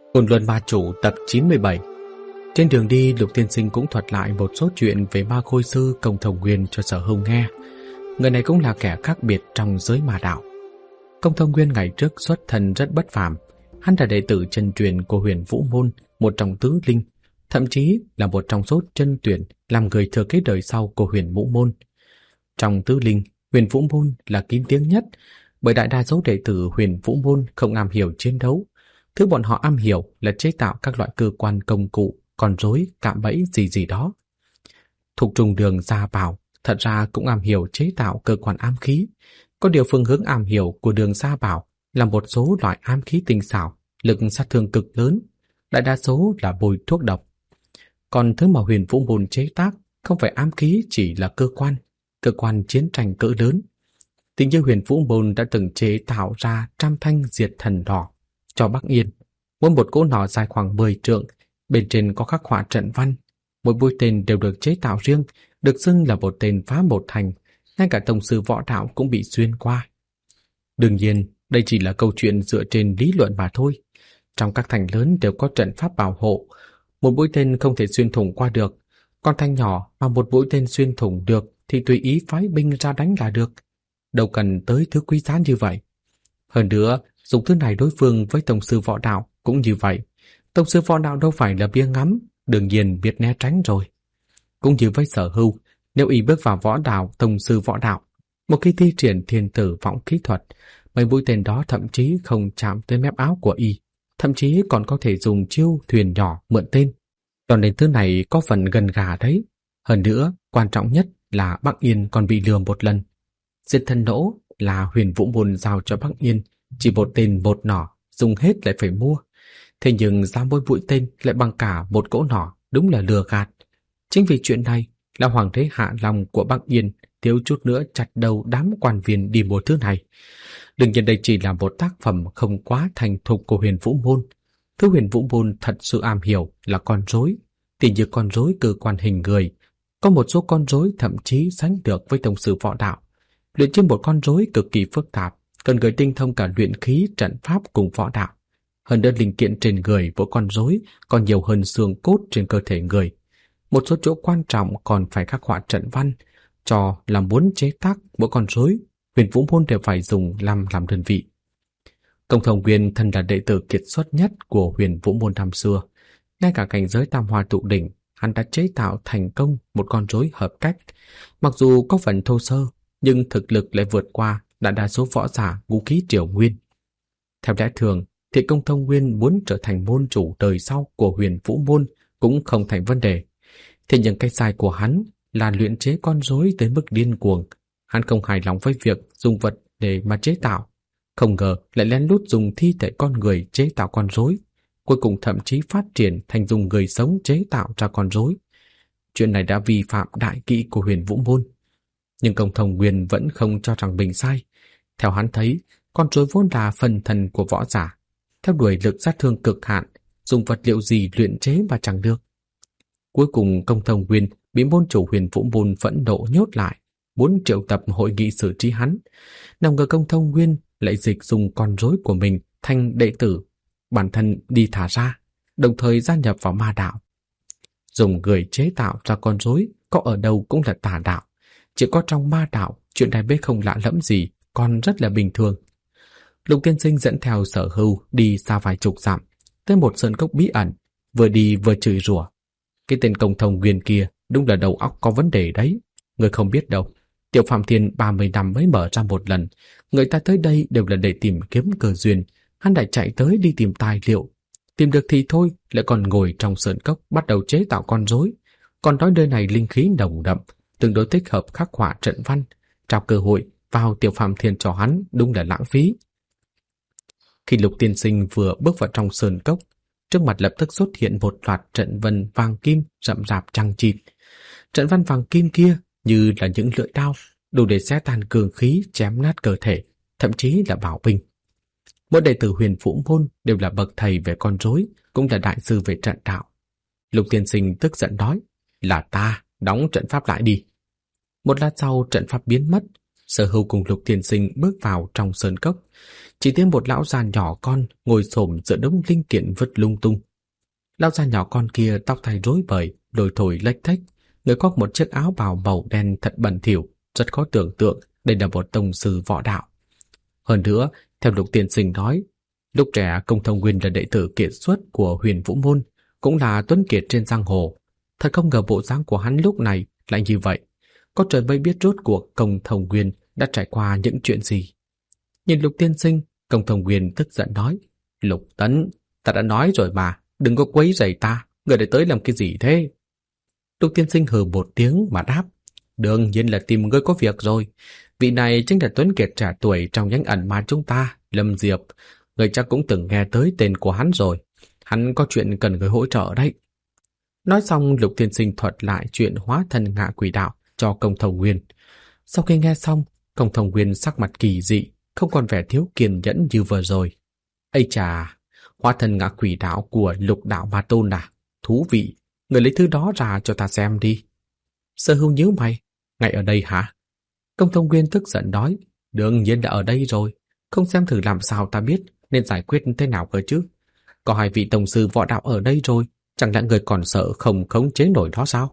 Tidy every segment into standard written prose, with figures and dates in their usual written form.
Côn Luân Ma Chủ tập 97. Trên đường đi, Lục Tiên Sinh cũng thuật lại một số chuyện về ma khôi sư Công Thông Nguyên cho Sở Hưu nghe. Người này cũng là kẻ khác biệt trong giới ma đạo. Công Thông Nguyên ngày trước xuất thân rất bất phàm. Hắn là đệ tử chân truyền của Huyền Vũ Môn, một trong tứ linh, thậm chí là một trong số chân tuyển làm người thừa kế đời sau của Huyền Vũ Môn. Trong tứ linh, Huyền Vũ Môn là kín tiếng nhất, bởi đại đa số đệ tử Huyền Vũ Môn không am hiểu chiến đấu. Thứ bọn họ am hiểu là chế tạo các loại cơ quan công cụ, con rối, cạm bẫy gì đó. Thục Trùng Đường Gia Bảo thật ra cũng am hiểu chế tạo cơ quan ám khí. Có điều phương hướng am hiểu của Đường Gia Bảo là một số loại ám khí tinh xảo, lực sát thương cực lớn, đại đa số là bôi thuốc độc. Còn thứ mà Huyền Vũ Môn chế tác không phải ám khí, chỉ là cơ quan chiến tranh cỡ lớn. Tình như Huyền Vũ Môn đã từng chế tạo ra 100 thanh diệt thần đỏ cho Bắc Yên. Mỗi một cỗ nỏ dài khoảng 10 trượng, bên trên có khắc họa trận văn. Mỗi mũi tên đều được chế tạo riêng, được xưng là một tên phá một thành, ngay cả tông sư võ đạo cũng bị xuyên qua. Đương nhiên, đây chỉ là câu chuyện dựa trên lý luận mà thôi. Trong các thành lớn đều có trận pháp bảo hộ, một mũi tên không thể xuyên thủng qua được. Còn thành nhỏ mà một mũi tên xuyên thủng được thì tùy ý phái binh ra đánh là được. Đâu cần tới thứ quý giá như vậy. Hơn nữa, dùng thứ này đối phương với tông sư võ đạo cũng như vậy. Tông sư võ đạo đâu phải là bia ngắm, đương nhiên biết né tránh rồi. Cũng như với Sở Hưu, nếu y bước vào võ đạo, tông sư võ đạo, một khi thi triển thiên tử vọng kỹ thuật, mấy mũi tên đó thậm chí không chạm tới mép áo của y, thậm chí còn có thể dùng chiêu thuyền nhỏ mượn tên. Cho nên thứ này có phần gần gà đấy. Hơn nữa, quan trọng nhất là Bắc Yên còn bị lừa một lần. Diệt thần nỗ là Huyền Vũ Môn giao cho Bắc Yên, chỉ một tên một nỏ, dùng hết lại phải mua. Thế nhưng giá mỗi mũi tên lại bằng cả một cỗ nỏ, đúng là lừa gạt. Chính vì chuyện này là Hoàng đế Hạ Long của Bắc Yên thiếu chút nữa chặt đầu đám quan viên đi mua thứ này. Đương nhiên đây chỉ là một tác phẩm không quá thành thục của Huyền Vũ Môn. Thứ Huyền Vũ Môn thật sự am hiểu là con rối, tỉ như con rối cơ quan hình người. Có một số con rối thậm chí sánh được với tông sư võ đạo. Luyện chế một con rối cực kỳ phức tạp, cần người tinh thông cả luyện khí, trận pháp cùng võ đạo. Hơn nữa linh kiện trên người của con rối còn nhiều hơn xương cốt trên cơ thể người. Một số chỗ quan trọng còn phải khắc họa trận văn, cho là muốn chế tác mỗi con rối, Huyền Vũ Môn đều phải dùng làm đơn vị. Công Thông Nguyên thân là đệ tử kiệt xuất nhất của Huyền Vũ Môn năm xưa, ngay cả cảnh giới Tam Hoa Tụ Đỉnh, hắn đã chế tạo thành công một con rối hợp cách. Mặc dù có phần thô sơ, nhưng thực lực lại vượt qua đại đa số võ giả ngũ khí Triều Nguyên. Theo lẽ thường, thì Công Thông Nguyên muốn trở thành môn chủ đời sau của Huyền Vũ Môn cũng không thành vấn đề. Thế nhưng cái sai của hắn là luyện chế con rối tới mức điên cuồng. Hắn không hài lòng với việc dùng vật để mà chế tạo, không ngờ lại lén lút dùng thi thể con người chế tạo con rối, cuối cùng thậm chí phát triển thành dùng người sống chế tạo ra con rối. Chuyện này đã vi phạm đại kỵ của Huyền Vũ Môn. Nhưng Công Thông Nguyên vẫn không cho rằng mình sai. Theo hắn thấy, con rối vốn là phần thần của võ giả, theo đuổi lực sát thương cực hạn, dùng vật liệu gì luyện chế mà chẳng được. Cuối cùng Công Thông Nguyên bị môn chủ Huyền Vũ Môn phẫn nộ nhốt lại, muốn triệu tập hội nghị xử trí hắn. Nào ngờ Công Thông Nguyên lại dịch dùng con rối của mình thành đệ tử, bản thân đi thả ra, đồng thời gia nhập vào ma đạo. Dùng người chế tạo ra con rối có ở đâu cũng là tà đạo. Chỉ có trong ma đạo, chuyện này biết không lạ lẫm gì, còn rất là bình thường. Lục Tiên Sinh dẫn theo Sở Hưu đi xa vài chục dặm, tới một sơn cốc bí ẩn, vừa đi vừa chửi rủa. Cái tên Công Thông Nguyên kia đúng là đầu óc có vấn đề đấy. Người không biết đâu, Tiểu Phạm Thiên 30 năm mới mở ra một lần. Người ta tới đây đều là để tìm kiếm cơ duyên. Hắn lại chạy tới đi tìm tài liệu. Tìm được thì thôi, lại còn ngồi trong sơn cốc bắt đầu chế tạo con rối. Còn nói nơi này linh khí nồng đậm, tương đối thích hợp khắc họa trận văn. Trao cơ hội vào Tiểu Phạm Thiên cho hắn đúng là lãng phí. Khi Lục Tiên Sinh vừa bước vào trong sơn cốc, trước mặt lập tức xuất hiện một loạt trận văn vàng kim rậm rạp chằng chịt. Trận văn vàng kim kia như là những lưỡi đao, đủ để xé tan cường khí, chém nát cơ thể, thậm chí là bảo binh. Mỗi đệ tử Huyền Vũ Môn đều là bậc thầy về con rối, cũng là đại sư về trận đạo. Lục Tiên Sinh tức giận nói, là ta, đóng trận pháp lại đi. Một lát sau trận pháp biến mất, Sở Hưu cùng Lục Tiên Sinh bước vào trong sơn cốc, chỉ thấy một lão già nhỏ con ngồi xổm giữa đống linh kiện vứt lung tung. Lão già nhỏ con kia tóc tai rối bời, lôi thổi lếch thếch, người khoác một chiếc áo bào màu đen thật bẩn thỉu, rất khó tưởng tượng đây là một tông sư võ đạo. Hơn nữa, theo Lục Tiên Sinh nói, lúc trẻ Công Thông Nguyên là đệ tử kiệt xuất của Huyền Vũ Môn, cũng là tuấn kiệt trên giang hồ. Thật không ngờ bộ dáng của hắn lúc này lại như vậy. Có trời mới biết rốt cuộc Công Thông Nguyên đã trải qua những chuyện gì. Nhìn Lục Tiên Sinh, Công Thông Nguyên tức giận nói: Lục Tấn, ta đã nói rồi mà, đừng có quấy rầy ta, người để tới làm cái gì thế? Lục Tiên Sinh hừ một tiếng mà đáp: đương nhiên là tìm ngươi có việc rồi. Vị này chính là tuấn kiệt trẻ tuổi trong nhánh ẩn ma chúng ta, Lâm Diệp. Người chắc cũng từng nghe tới tên của hắn rồi. Hắn có chuyện cần người hỗ trợ đấy. Nói xong, Lục Tiên Sinh thuật lại chuyện hóa thân ngạ quỷ đạo cho Công Thông Nguyên. Sau khi nghe xong, Công Thông Nguyên sắc mặt kỳ dị, không còn vẻ thiếu kiên nhẫn như vừa rồi. Ây chà, hóa thân ngạ quỷ đạo của Lục Đạo Ma Tôn à? Thú vị, người lấy thứ đó ra cho ta xem đi. Sở Hưu nhíu mày: ngay ở đây hả? Công Thông Nguyên tức giận nói: đương nhiên là ở đây rồi, không xem thử làm sao ta biết nên giải quyết thế nào cơ chứ. Có hai vị tổng sư võ đạo ở đây rồi, chẳng lẽ người còn sợ không khống chế nổi đó sao?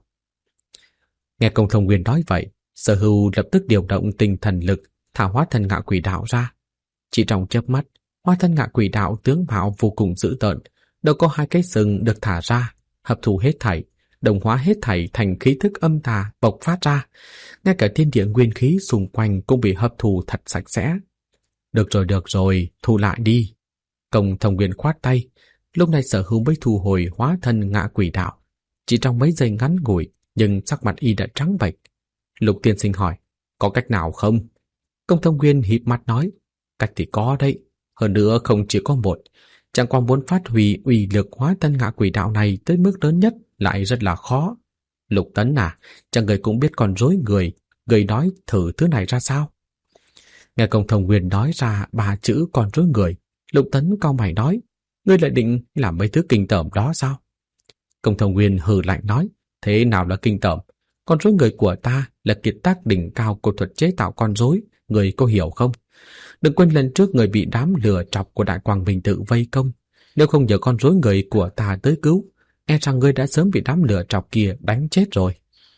Nghe Công Thông Nguyên nói vậy, Sở Hưu lập tức điều động tinh thần lực thả hóa thân ngạ quỷ đạo ra. Chỉ trong chớp mắt, hóa thân ngạ quỷ đạo tướng mạo vô cùng dữ tợn, đâu có hai cái sừng được thả ra, hấp thụ hết thảy, đồng hóa hết thảy thành khí thức âm tà bộc phát ra. Ngay cả thiên địa nguyên khí xung quanh cũng bị hấp thụ thật sạch sẽ. Được rồi, thu lại đi. Công Thông Nguyên khoát tay. Lúc này Sở Hưu mới thu hồi hóa thân ngạ quỷ đạo. Chỉ trong mấy giây ngắn ngủi, nhưng sắc mặt y đã trắng bệch. Lục Tiên Sinh hỏi: có cách nào không? Công Thông Nguyên híp mắt nói: cách thì có đấy. Hơn nữa không chỉ có một. Chẳng qua muốn phát huy uy lực hóa thân ngạ quỷ đạo này tới mức lớn nhất lại rất là khó. Lục Tấn à, chẳng người cũng biết con rối người nói thử thứ này ra sao? Nghe Công Thông Nguyên nói ra 3 chữ con rối người, Lục Tấn cau mày nói: ngươi lại định làm mấy thứ kinh tởm đó sao? Công Thông Nguyên hừ lạnh nói: thế nào là kinh tởm? Con rối người của ta là kiệt tác đỉnh cao của thuật chế tạo con rối, người có hiểu không? Đừng quên lần trước người bị đám lừa chọc của Đại Quang Minh Tự vây công, nếu không nhờ con rối người của ta tới cứu, e rằng ngươi đã sớm bị đám lừa chọc kia đánh chết rồi.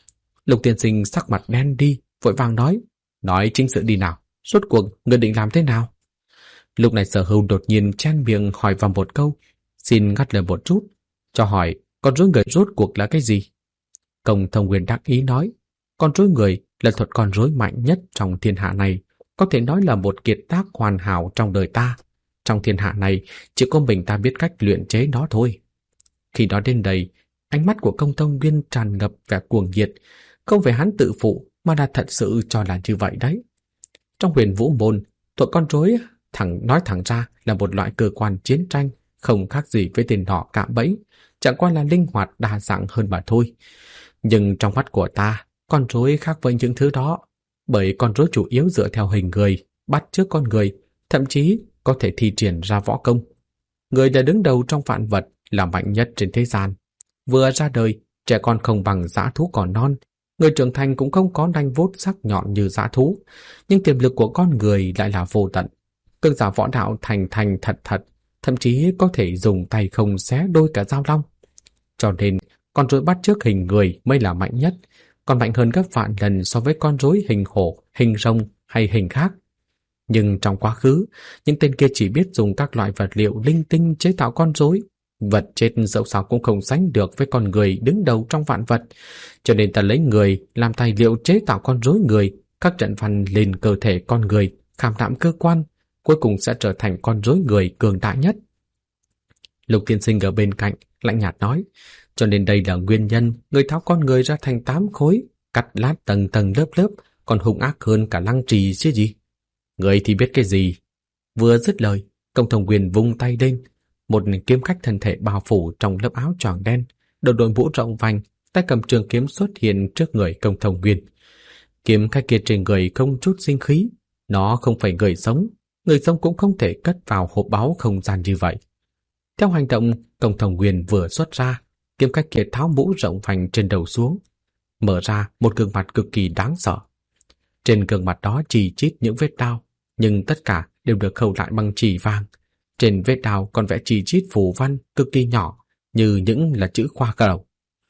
Lục Tiên Sinh sắc mặt đen đi, vội vàng nói chính sự đi nào, rốt cuộc ngươi định làm thế nào? Lúc này Sở Hưu đột nhiên chen miệng hỏi vào một câu: xin ngắt lời một chút, cho hỏi con rối người rốt cuộc là cái gì? Công Thông Nguyên đắc ý nói: con rối người là thuật con rối mạnh nhất trong thiên hạ này, có thể nói là một kiệt tác hoàn hảo trong đời ta. Trong thiên hạ này chỉ có mình ta biết cách luyện chế nó thôi. Khi nói đến đây, ánh mắt của Công Thông Nguyên tràn ngập vẻ cuồng nhiệt, không phải hắn tự phụ mà là thật sự cho là như vậy đấy. Trong Huyền Vũ Môn, thuật con rối nói thẳng ra là một loại cơ quan chiến tranh, không khác gì với tên nọ cạm bẫy, chẳng qua là linh hoạt đa dạng hơn mà thôi. Nhưng trong mắt của ta, con rối khác với những thứ đó, bởi con rối chủ yếu dựa theo hình người, bắt chước con người, thậm chí có thể thi triển ra võ công. Người là đứng đầu trong vạn vật, là mạnh nhất trên thế gian. Vừa ra đời, trẻ con không bằng dã thú còn non, người trưởng thành cũng không có nanh vuốt sắc nhọn như dã thú, nhưng tiềm lực của con người lại là vô tận. Cường giả võ đạo thành thật, thậm chí có thể dùng tay không xé đôi cả dao long. Cho nên, con rối bắt chước hình người mới là mạnh nhất, còn mạnh hơn gấp vạn lần so với con rối hình hổ, hình rồng hay hình khác. Nhưng trong quá khứ, những tên kia chỉ biết dùng các loại vật liệu linh tinh chế tạo con rối. Vật chết dẫu sao cũng không sánh được với con người đứng đầu trong vạn vật. Cho nên ta lấy người làm tài liệu chế tạo con rối người, các trận văn lên cơ thể con người, khảm nạm cơ quan, cuối cùng sẽ trở thành con rối người cường đại nhất. Lục Tiên Sinh ở bên cạnh lạnh nhạt nói: cho nên đây là nguyên nhân người tháo con người ra thành 8 khối, cắt lát tầng tầng lớp lớp, còn hung ác hơn cả Lăng Trì chứ gì. Người thì biết cái gì? Vừa dứt lời, Công Thông Nguyên vung tay lên, một kiếm khách thân thể bao phủ trong lớp áo choàng đen, đầu đội mũ rộng vành, tay cầm trường kiếm xuất hiện trước người Công Thông Nguyên. Kiếm khách kia trên người không chút sinh khí, nó không phải người sống cũng không thể cất vào hộp báu không gian như vậy. Theo hành động, Công Thông Nguyên vừa xuất ra, kiếm khách kia tháo mũ rộng vành trên đầu xuống, mở ra một gương mặt cực kỳ đáng sợ. Trên gương mặt đó chì chít những vết đao, nhưng tất cả đều được khâu lại bằng chỉ vàng. Trên vết đao còn vẽ chì chít phù văn cực kỳ nhỏ, như những là chữ khoa cầu.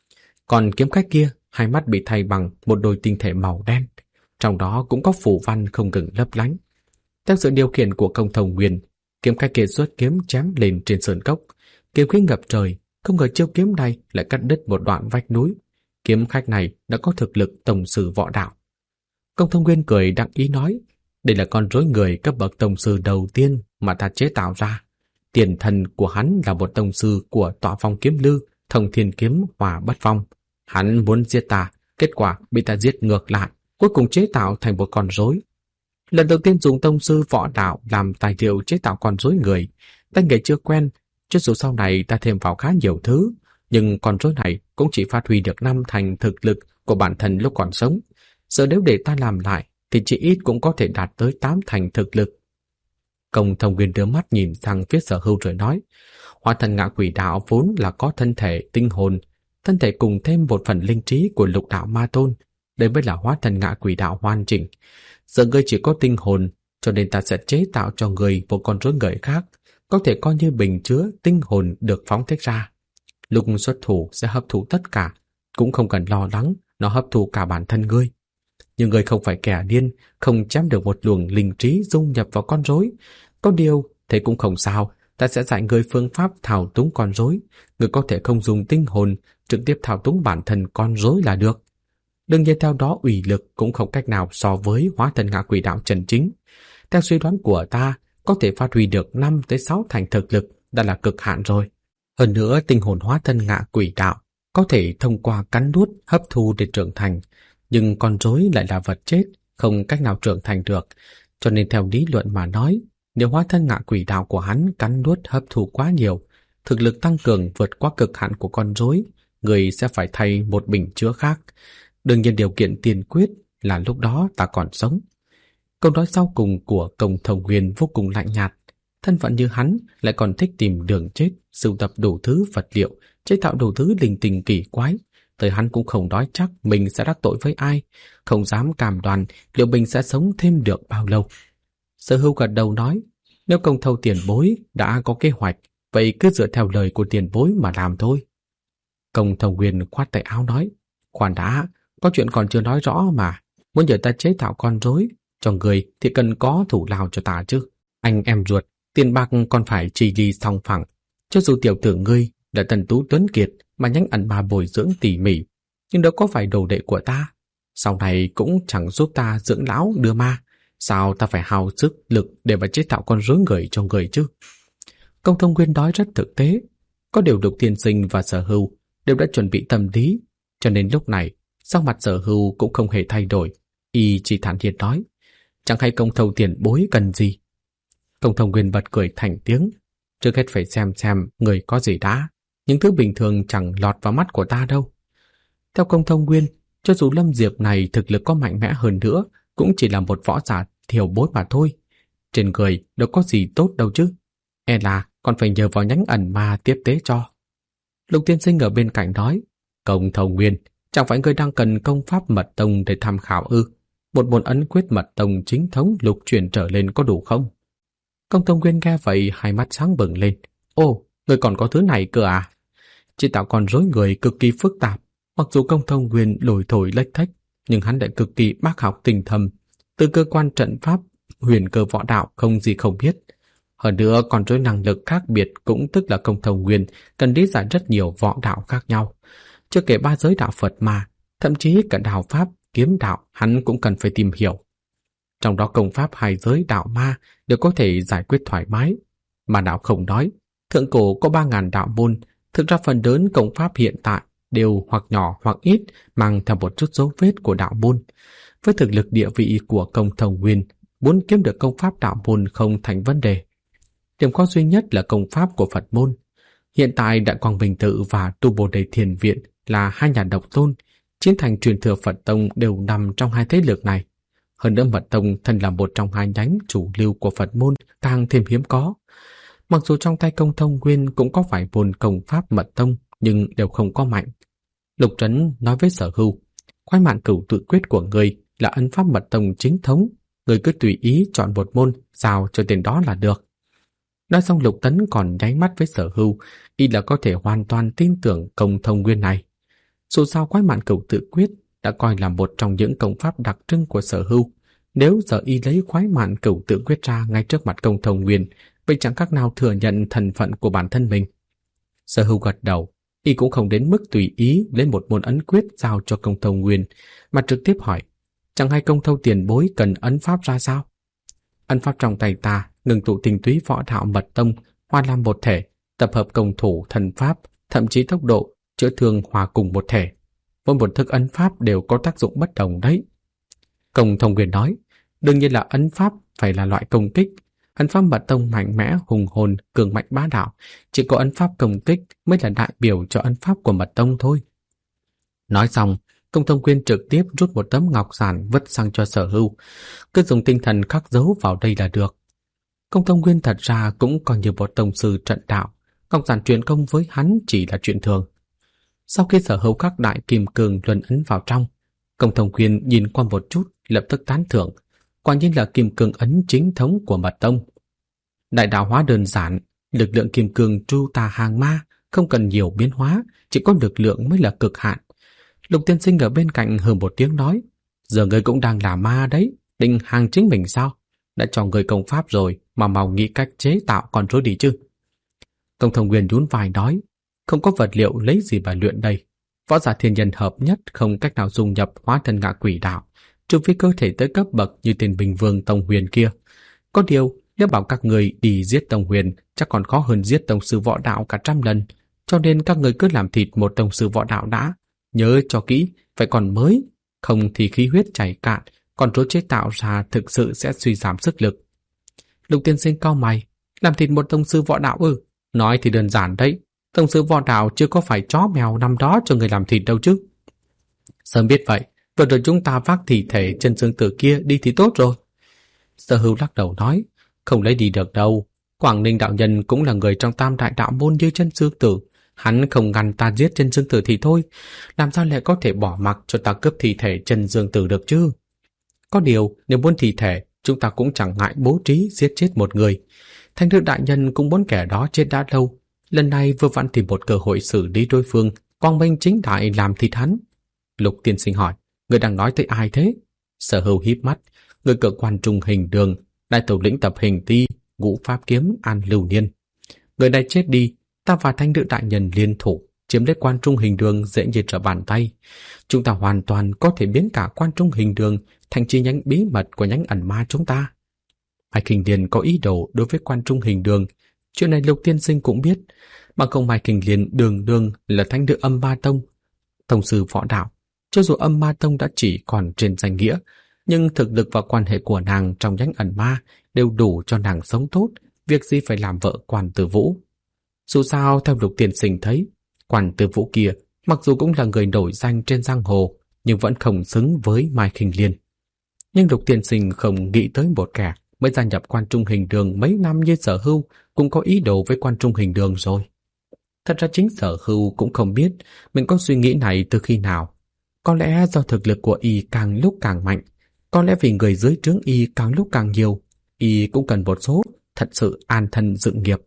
Còn kiếm khách kia, hai mắt bị thay bằng một đôi tinh thể màu đen, trong đó cũng có phù văn không ngừng lấp lánh. Theo sự điều khiển của Công Thông Nguyên, kiếm khách kia xuất kiếm chém lên trên sơn cốc, kiếm khí ngập trời. Không ngờ chiêu kiếm này lại cắt đứt một đoạn vách núi. Kiếm khách này đã có thực lực tổng sư võ đạo. Công Thông Nguyên cười đắc ý nói, đây là con rối người cấp bậc tổng sư đầu tiên mà ta chế tạo ra. Tiền thân của hắn là một tổng sư của Tọa Phong Kiếm Lư, Thông Thiên Kiếm Hòa Bất Phong. Hắn muốn giết ta, kết quả bị ta giết ngược lại, cuối cùng chế tạo thành một con rối. Lần đầu tiên dùng tông sư võ đạo làm tài liệu chế tạo con rối người, tay nghề chưa quen, cho dù sau này ta thêm vào khá nhiều thứ, nhưng con rối này cũng chỉ phát huy được 5 thành thực lực của bản thân lúc còn sống. Giờ nếu để ta làm lại, thì chỉ ít cũng có thể đạt tới 8 thành thực lực. Công Thông Nguyên đưa mắt nhìn sang phía Sở Hưu rồi nói, Hóa Thần Ngạ Quỷ Đạo vốn là có thân thể, tinh hồn, thân thể cùng thêm một phần linh trí của Lục Đạo Ma Tôn, đây mới là Hóa Thần Ngạ Quỷ Đạo hoàn chỉnh. Giờ ngươi chỉ có tinh hồn, cho nên ta sẽ chế tạo cho ngươi một con rối người khác, có thể coi như bình chứa tinh hồn được phóng thích ra. Lúc xuất thủ sẽ hấp thụ tất cả, cũng không cần lo lắng nó hấp thụ cả bản thân ngươi. Nhưng ngươi không phải kẻ điên, không chém được một luồng linh trí dung nhập vào con rối. Có điều, thế cũng không sao, ta sẽ dạy ngươi phương pháp thao túng con rối. Ngươi có thể không dùng tinh hồn, trực tiếp thao túng bản thân con rối là được. Đương nhiên theo đó uy lực cũng không cách nào so với Hóa Thần Ngạ Quỷ Đạo chân chính. Theo suy đoán của ta, có thể phát huy được 5 tới 6 thành thực lực đã là cực hạn rồi. Hơn nữa, tinh hồn Hóa Thần Ngạ Quỷ Đạo có thể thông qua cắn nuốt hấp thu để trưởng thành, nhưng con rối lại là vật chết, không cách nào trưởng thành được. Cho nên theo lý luận mà nói, nếu Hóa Thân Ngạ Quỷ Đạo của hắn cắn nuốt hấp thu quá nhiều, thực lực tăng cường vượt quá cực hạn của con rối, người sẽ phải thay một bình chứa khác. Đương nhiên điều kiện tiên quyết là lúc đó ta còn sống. Câu nói sau cùng của Công Thông Nguyên vô cùng lạnh nhạt. Thân phận như hắn lại còn thích tìm đường chết, sưu tập đủ thứ vật liệu, chế tạo đủ thứ linh tinh kỳ quái. Tới hắn cũng không nói chắc mình sẽ đắc tội với ai, không dám cam đoan liệu mình sẽ sống thêm được bao lâu. Sở Hưu gật đầu nói, nếu Công Thâu tiền bối đã có kế hoạch, vậy cứ dựa theo lời của tiền bối mà làm thôi. Công Thông Nguyên khoát tay áo nói, khoan đã, có chuyện còn chưa nói rõ mà, muốn nhờ ta chế tạo con rối cho người thì cần có thủ lao cho ta chứ. Anh em ruột, tiền bạc còn phải chi ly song phẳng, cho dù tiểu tử ngươi là Tần Tú Tuấn Kiệt mà nhánh ẩn mà bồi dưỡng tỉ mỉ, nhưng đó có phải đồ đệ của ta, sau này cũng chẳng giúp ta dưỡng lão đưa ma, sao ta phải hao sức lực để mà chế tạo con rối người cho người chứ? Công Thông Nguyên nói rất thực tế, có điều Lục Tiên Sinh và Sở Hưu đều đã chuẩn bị tâm lý, cho nên lúc này sắc mặt Sở Hưu cũng không hề thay đổi, y chỉ thản nhiên nói, chẳng hay Công Thâu tiền bối cần gì. Công Thông Nguyên bật cười thành tiếng, trước hết phải xem người có gì đã, những thứ bình thường chẳng lọt vào mắt của ta đâu. Theo Công Thông Nguyên, cho dù Lâm Diệp này thực lực có mạnh mẽ hơn nữa, cũng chỉ là một võ giả thiểu bối mà thôi. Trên người đâu có gì tốt đâu chứ, e là còn phải nhờ vào nhánh ẩn ma tiếp tế cho. Lục Tiên Sinh ở bên cạnh nói, Công Thông Nguyên, chẳng phải người đang cần công pháp mật tông để tham khảo ư? Một môn ấn quyết mật tông chính thống lục truyền trở lên có đủ không? Công Thông Nguyên nghe vậy hai mắt sáng bừng lên. Ồ, người còn có thứ này cơ à? Chế tạo con rối người cực kỳ phức tạp. Mặc dù Công Thông Nguyên lồi thổi lếch thếch, nhưng hắn lại cực kỳ bác học tinh thâm. Từ cơ quan trận pháp, huyền cơ võ đạo không gì không biết. Hơn nữa con rối năng lực khác biệt cũng tức là Công Thông Nguyên cần lý giải rất nhiều võ đạo khác nhau. Chưa kể ba giới đạo Phật mà, thậm chí cả đạo Pháp, kiếm đạo hắn cũng cần phải tìm hiểu. Trong đó công pháp hai giới đạo ma đều có thể giải quyết thoải mái. Mà đạo không nói, thượng cổ có 3.000 đạo môn, thực ra phần lớn công pháp hiện tại đều hoặc nhỏ hoặc ít mang theo một chút dấu vết của đạo môn. Với thực lực địa vị của Công Thông Nguyên, muốn kiếm được công pháp đạo môn không thành vấn đề. Điểm khó duy nhất là công pháp của Phật môn. Hiện tại Đại Quang Bình Tự và Tu Bồ Đề Thiền Viện là hai nhà độc tôn, chiến thành truyền thừa Phật tông đều nằm trong hai thế lực này. Hơn nữa Mật Tông thân là một trong hai nhánh chủ lưu của Phật môn càng thêm hiếm có. Mặc dù trong tay Công Thông Nguyên cũng có vài môn công pháp Mật Tông, nhưng đều không có mạnh. Lục Trấn nói với Sở Hưu, khoái mạn cửu tự quyết của người là ấn pháp mật tông chính thống, người cứ tùy ý chọn một môn, giao cho tên đó là được. Nói xong Lục Tấn còn nháy mắt với Sở Hưu, y là có thể hoàn toàn tin tưởng công thông nguyên này. Dù sao Quái Mạn Cửu Tự Quyết đã coi là một trong những công pháp đặc trưng của Sở Hưu. Nếu giờ y lấy Quái Mạn Cửu Tự Quyết ra ngay trước mặt công thông nguyên, vậy chẳng khác nào thừa nhận thân phận của bản thân mình. Sở Hưu gật đầu, y cũng không đến mức tùy ý lấy một môn ấn quyết giao cho công thông nguyên, mà trực tiếp hỏi, chẳng hay công thâu tiền bối cần ấn pháp ra sao? Ấn pháp trong tay ta ngừng tụ tinh túy võ đạo mật tông, hòa làm một thể, tập hợp công thủ thần pháp, thậm chí tốc độ, chữa thương hòa cùng một thể. Mỗi một thức ấn pháp đều có tác dụng bất đồng đấy. Công thông nguyên nói, đương nhiên là ấn pháp phải là loại công kích. Ấn pháp mật tông mạnh mẽ, hùng hồn, cường mạnh bá đạo, chỉ có ấn pháp công kích mới là đại biểu cho ấn pháp của mật tông thôi. Nói xong, công thông nguyên trực tiếp rút một tấm ngọc giản vứt sang cho Sở Hưu, cứ dùng tinh thần khắc dấu vào đây là được. Công thông nguyên thật ra cũng còn nhiều một tông sư trận đạo, ngọc giản truyền công với hắn chỉ là chuyện thường. Sau khi Sở Hưu khắc đại kim cương luân ấn vào trong, công thông nguyên nhìn qua một chút, lập tức tán thưởng, quả nhiên là kim cương ấn chính thống của mật tông. Đại đạo hóa đơn giản, lực lượng kim cương tru tà hàng ma, không cần nhiều biến hóa, chỉ có lực lượng mới là cực hạn. Lục tiên sinh ở bên cạnh hừ một tiếng nói, giờ ngươi cũng đang là ma đấy, định hàng chính mình sao? Đã cho ngươi công pháp rồi mà mau nghĩ cách chế tạo con rối đi chứ. Công thông nguyên nhún vai nói, không có vật liệu lấy gì mà luyện đây. Võ giả thiên nhân hợp nhất không cách nào dung nhập hóa thân ngạ quỷ đạo, trừ phi cơ thể tới cấp bậc như tên Bình Vương Tông Huyền kia. Có điều, nếu bảo các người đi giết Tông Huyền, chắc còn khó hơn giết Tông sư võ đạo cả 100 lần, cho nên các người cứ làm thịt một Tông sư võ đạo đã. Nhớ cho kỹ, phải còn mới, không thì khí huyết chảy cạn, còn rối chế tạo ra thực sự sẽ suy giảm sức lực. Lục tiên sinh cau mày, làm thịt một tông sư võ đạo ư? Nói thì đơn giản đấy, tông sư võ đạo chưa có phải chó mèo năm đó cho người làm thịt đâu chứ. Sớm biết vậy, vừa rồi chúng ta vác thi thể chân dương tử kia đi thì tốt rồi. Sở Hưu lắc đầu nói, không lấy đi được đâu. Quảng Ninh đạo nhân cũng là người trong tam đại đạo môn như chân dương tử. Hắn không ngăn ta giết chân dương tử thì thôi, làm sao lại có thể bỏ mặc cho ta cướp thi thể chân dương tử được chứ? Có điều, nếu muốn thi thể, chúng ta cũng chẳng ngại bố trí giết chết một người. Thanh Đức đại nhân cũng muốn kẻ đó chết đã lâu. Lần này vừa vặn tìm một cơ hội xử lý đối phương, quang minh chính đại làm thịt hắn. Lục tiên sinh hỏi, người đang nói tới ai thế? Sở Hưu híp mắt, người cơ quan trung hình đường, đại thủ lĩnh tập hình ti, ngũ pháp kiếm An Lưu Niên. Người này chết đi, ta và Thanh Đức đại nhân liên thủ chiếm lấy quan trung hình đường dễ như trở bàn tay. Chúng ta hoàn toàn có thể biến cả quan trung hình đường thành chi nhánh bí mật của nhánh ẩn ma chúng ta. Mai Kinh Liên có ý đồ đối với quan trung hình đường, chuyện này Lục tiên sinh cũng biết, bằng không Mai Kinh Liên đường đường là Thanh Đức âm ma tông, tông sư võ đạo. Cho dù âm ma tông đã chỉ còn trên danh nghĩa, nhưng thực lực và quan hệ của nàng trong nhánh ẩn ma đều đủ cho nàng sống tốt, việc gì phải làm vợ Quan Tử Vũ. Dù sao theo Lục tiên sinh thấy, Quan Tử Vũ kia mặc dù cũng là người nổi danh trên giang hồ, nhưng vẫn không xứng với Mai Kinh Liên. Nhưng Lục tiên sinh không nghĩ tới một kẻ mới gia nhập quan trung hình đường mấy năm như Sở Hưu cũng có ý đồ với quan trung hình đường rồi. Thật ra chính Sở Hưu cũng không biết mình có suy nghĩ này từ khi nào. Có lẽ do thực lực của y càng lúc càng mạnh, có lẽ vì người dưới trướng y càng lúc càng nhiều, y cũng cần một số thật sự an thân dựng nghiệp.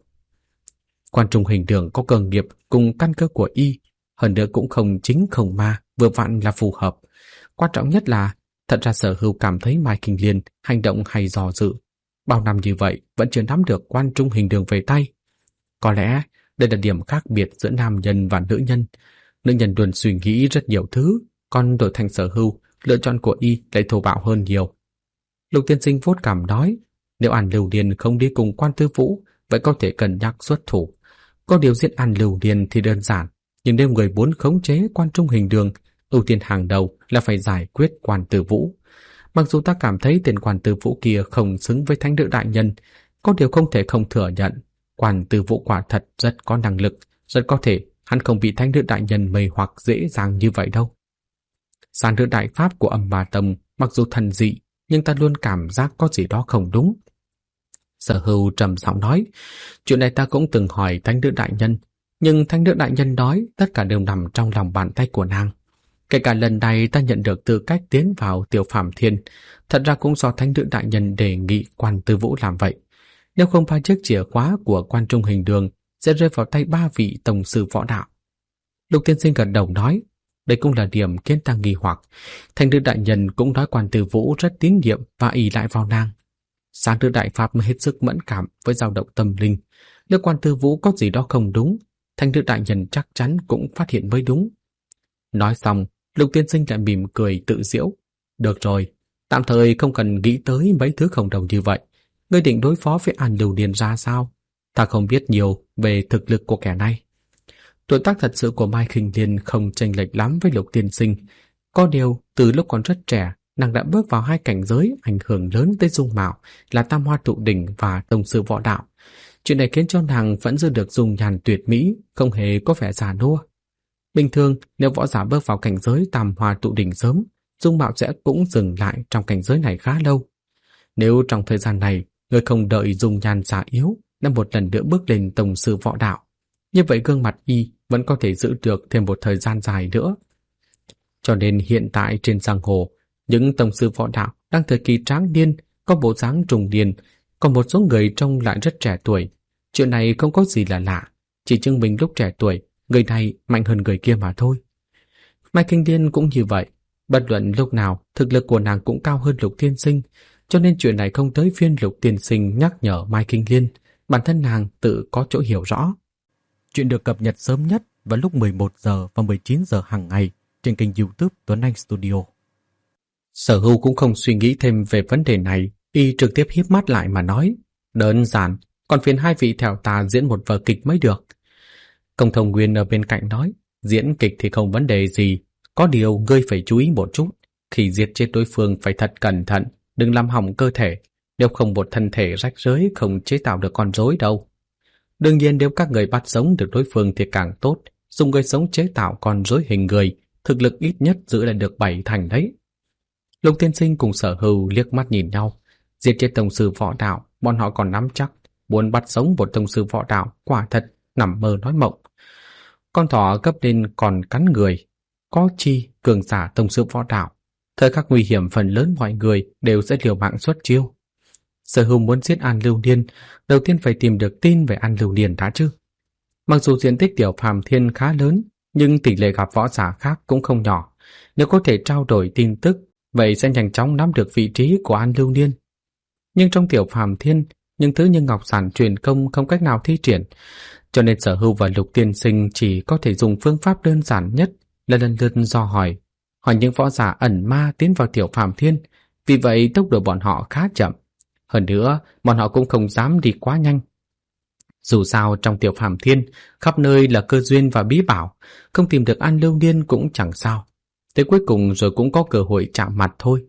Quan trung hình đường có cơ nghiệp cùng căn cơ của y, hơn nữa cũng không chính không ma, vừa vặn là phù hợp. Quan trọng nhất là, thật ra Sở Hưu cảm thấy Mai Kinh Liên hành động hay dò dự. Bao năm như vậy vẫn chưa nắm được quan trung hình đường về tay. Có lẽ đây là điểm khác biệt giữa nam nhân và nữ nhân. Nữ nhân luôn suy nghĩ rất nhiều thứ, còn đổi thành Sở Hưu, lựa chọn của y lại thô bạo hơn nhiều. Lục tiên sinh vuốt cằm nói, nếu An Lưu Điền không đi cùng Quan Tư Vũ, vậy có thể cân nhắc xuất thủ. Có điều giết An Lưu Điền thì đơn giản, nhưng nếu người muốn khống chế quan trung hình đường, ưu tiên hàng đầu là phải giải quyết Quan Tư Vũ. Mặc dù ta cảm thấy tên Quan Tư Vũ kia không xứng với Thánh Nữ đại nhân, có điều không thể không thừa nhận, Quan Tư Vũ quả thật rất có năng lực, rất có thể hắn không bị Thánh Nữ đại nhân mê hoặc dễ dàng như vậy đâu. Sản nữ đại pháp của Âm Ma Tông mặc dù thần dị, nhưng ta luôn cảm giác có gì đó không đúng. Sở Hưu trầm giọng nói, chuyện này ta cũng từng hỏi Thánh Nữ đại nhân, nhưng Thánh Nữ đại nhân nói tất cả đều nằm trong lòng bàn tay của nàng. Kể cả lần này ta nhận được tư cách tiến vào Tiểu Phàm Thiên, thật ra cũng do Thánh nữ đại nhân đề nghị Quan Tư Vũ làm vậy. Nếu không, 3 chiếc chìa khóa của Quan Trung Hình Đường sẽ rơi vào tay 3 vị tổng sư võ đạo. Lục tiên sinh gật đầu nói, đây cũng là điểm khiến ta nghi hoặc. Thánh nữ đại nhân cũng nói Quan Tư Vũ rất tín nhiệm và ỷ lại vào nàng. Sáng nữ đại pháp hết sức mẫn cảm với dao động tâm linh. Nếu Quan Tư Vũ có gì đó không đúng, Thánh nữ đại nhân chắc chắn cũng phát hiện mới đúng. Nói xong, Lục tiên sinh lại mỉm cười tự giễu. Được rồi, tạm thời không cần nghĩ tới mấy thứ không đồng như vậy. Ngươi định đối phó với An Lưu Điền ra sao? Ta không biết nhiều về thực lực của kẻ này. Tuổi tác thật sự của Mai Khinh Liên không chênh lệch lắm với Lục tiên sinh. Có điều, từ lúc còn rất trẻ, nàng đã bước vào 2 cảnh giới ảnh hưởng lớn tới dung mạo là Tam Hoa Tụ Đỉnh và Tông sư võ đạo. Chuyện này khiến cho nàng vẫn giữ được dung nhan tuyệt mỹ, không hề có vẻ già nua. Bình thường, nếu võ giả bước vào cảnh giới Tam Hoa Tụ Đỉnh sớm, dung mạo sẽ cũng dừng lại trong cảnh giới này khá lâu. Nếu trong thời gian này, người không đợi dung nhan già yếu đã một lần nữa bước lên tông sư võ đạo, như vậy gương mặt y vẫn có thể giữ được thêm một thời gian dài nữa. Cho nên hiện tại trên giang hồ, những tông sư võ đạo đang thời kỳ tráng niên, có bộ dáng trùng niên, còn một số người trông lại rất trẻ tuổi. Chuyện này không có gì là lạ, chỉ chứng minh lúc trẻ tuổi, người này mạnh hơn người kia mà thôi. Mai Kinh Điên cũng như vậy, bất luận lúc nào thực lực của nàng cũng cao hơn Lục tiên sinh, cho nên chuyện này không tới phiên Lục tiên sinh nhắc nhở Mai Kinh Liên, bản thân nàng tự có chỗ hiểu rõ. Chuyện được cập nhật sớm nhất vào lúc 11 giờ và 19 giờ hàng ngày trên kênh YouTube Tuấn Anh Studio. Sở Hưu cũng không suy nghĩ thêm về vấn đề này, y trực tiếp híp mắt lại mà nói, đơn giản, còn phiền 2 vị theo ta diễn một vở kịch mới được. Công Thông Nguyên ở bên cạnh nói, diễn kịch thì không vấn đề gì, có điều ngươi phải chú ý một chút, khi giết chết đối phương phải thật cẩn thận, đừng làm hỏng cơ thể, nếu không một thân thể rách rưới không chế tạo được con rối đâu. Đương nhiên nếu các người bắt sống được đối phương thì càng tốt, dùng người sống chế tạo con rối hình người, thực lực ít nhất giữ lại được 7 thành đấy. Lục tiên sinh cùng Sở Hưu liếc mắt nhìn nhau, giết chết tông sư võ đạo, bọn họ còn nắm chắc, muốn bắt sống một tông sư võ đạo, quả thật nằm mơ nói mộng. Con thỏ cấp lên còn cắn người, có chi cường giả tông sư võ đạo, thời khắc nguy hiểm phần lớn mọi người đều sẽ liều mạng xuất chiêu. Sở Hưu muốn giết An Lưu Điên, đầu tiên phải tìm được tin về An Lưu Điên đã chứ. Mặc dù diện tích Tiểu Phàm Thiên khá lớn, nhưng tỷ lệ gặp võ giả khác cũng không nhỏ. Nếu có thể trao đổi tin tức, vậy sẽ nhanh chóng nắm được vị trí của An Lưu Điên. Nhưng trong Tiểu Phàm Thiên, những thứ như ngọc sản truyền công không cách nào thi triển, cho nên Sở Hưu và Lục tiên sinh chỉ có thể dùng phương pháp đơn giản nhất là lần lượt dò hỏi những võ giả ẩn ma tiến vào Tiểu Phàm Thiên. Vì vậy tốc độ bọn họ khá chậm. Hơn nữa, bọn họ cũng không dám đi quá nhanh. Dù sao trong Tiểu Phàm Thiên, khắp nơi là cơ duyên và bí bảo, không tìm được An Lưu Điên cũng chẳng sao. Tới cuối cùng rồi cũng có cơ hội chạm mặt thôi.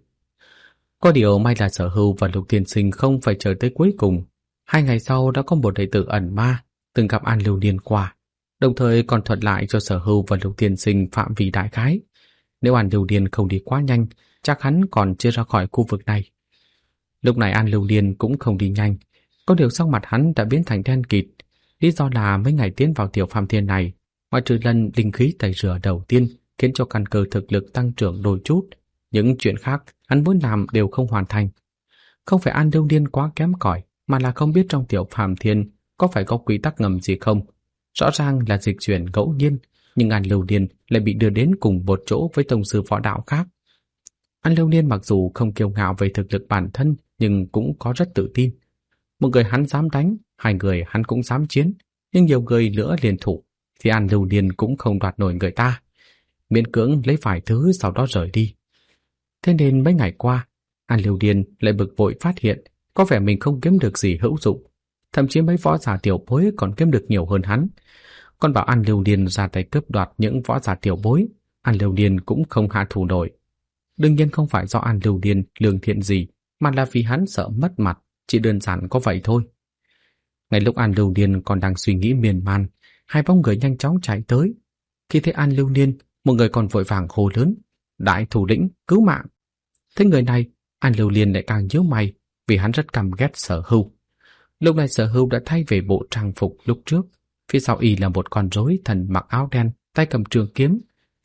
Có điều may là Sở Hưu và Lục tiên sinh không phải chờ tới cuối cùng. 2 ngày sau đã có một đệ tử ẩn ma từng gặp An Lưu Điên qua, đồng thời còn thuật lại cho Sở Hưu và Lục tiên sinh phạm vi đại khái. Nếu An Lưu Điên không đi quá nhanh, chắc hắn còn chưa ra khỏi khu vực này. Lúc này An Lưu Điên cũng không đi nhanh, có điều sắc mặt hắn đã biến thành đen kịt. Lý do là mấy ngày tiến vào Tiểu Phàm Thiên này, ngoại trừ lần linh khí tẩy rửa đầu tiên khiến cho căn cơ thực lực tăng trưởng đôi chút, những chuyện khác hắn muốn làm đều không hoàn thành. Không phải An Lưu Điên quá kém cỏi, mà là không biết trong Tiểu Phàm Thiên có phải có quy tắc ngầm gì không. Rõ ràng là dịch chuyển ngẫu nhiên, nhưng An Lưu Điên lại bị đưa đến cùng một chỗ với tông sư võ đạo khác. An Lưu Điên mặc dù không kiêu ngạo về thực lực bản thân, nhưng cũng có rất tự tin. Một người hắn dám đánh, 2 người hắn cũng dám chiến, nhưng nhiều người nữa liên thủ thì An Lưu Điên cũng không đoạt nổi người ta, miễn cưỡng lấy vài thứ sau đó rời đi. Thế nên mấy ngày qua, An Lưu Điên lại bực bội phát hiện có vẻ mình không kiếm được gì hữu dụng, thậm chí mấy võ giả tiểu bối còn kiếm được nhiều hơn hắn. Còn bảo An Lưu Điên ra tay cướp đoạt những võ giả tiểu bối, An Lưu Điên cũng không hạ thủ nổi. Đương nhiên không phải do An Lưu Điên lương thiện gì, mà là vì hắn sợ mất mặt, chỉ đơn giản có vậy thôi. Ngay lúc An Lưu Điên còn đang suy nghĩ miên man, 2 bóng người nhanh chóng chạy tới. Khi thấy An Lưu Điên, một người còn vội vàng hô lớn, đại thủ lĩnh, cứu mạng. Thấy người này, An Lưu Điên lại càng nhíu mày, vì hắn rất căm ghét Sở Hưu. Lúc này Sở Hưu đã thay về bộ trang phục lúc trước, phía sau y là một con rối thần mặc áo đen, tay cầm trường kiếm.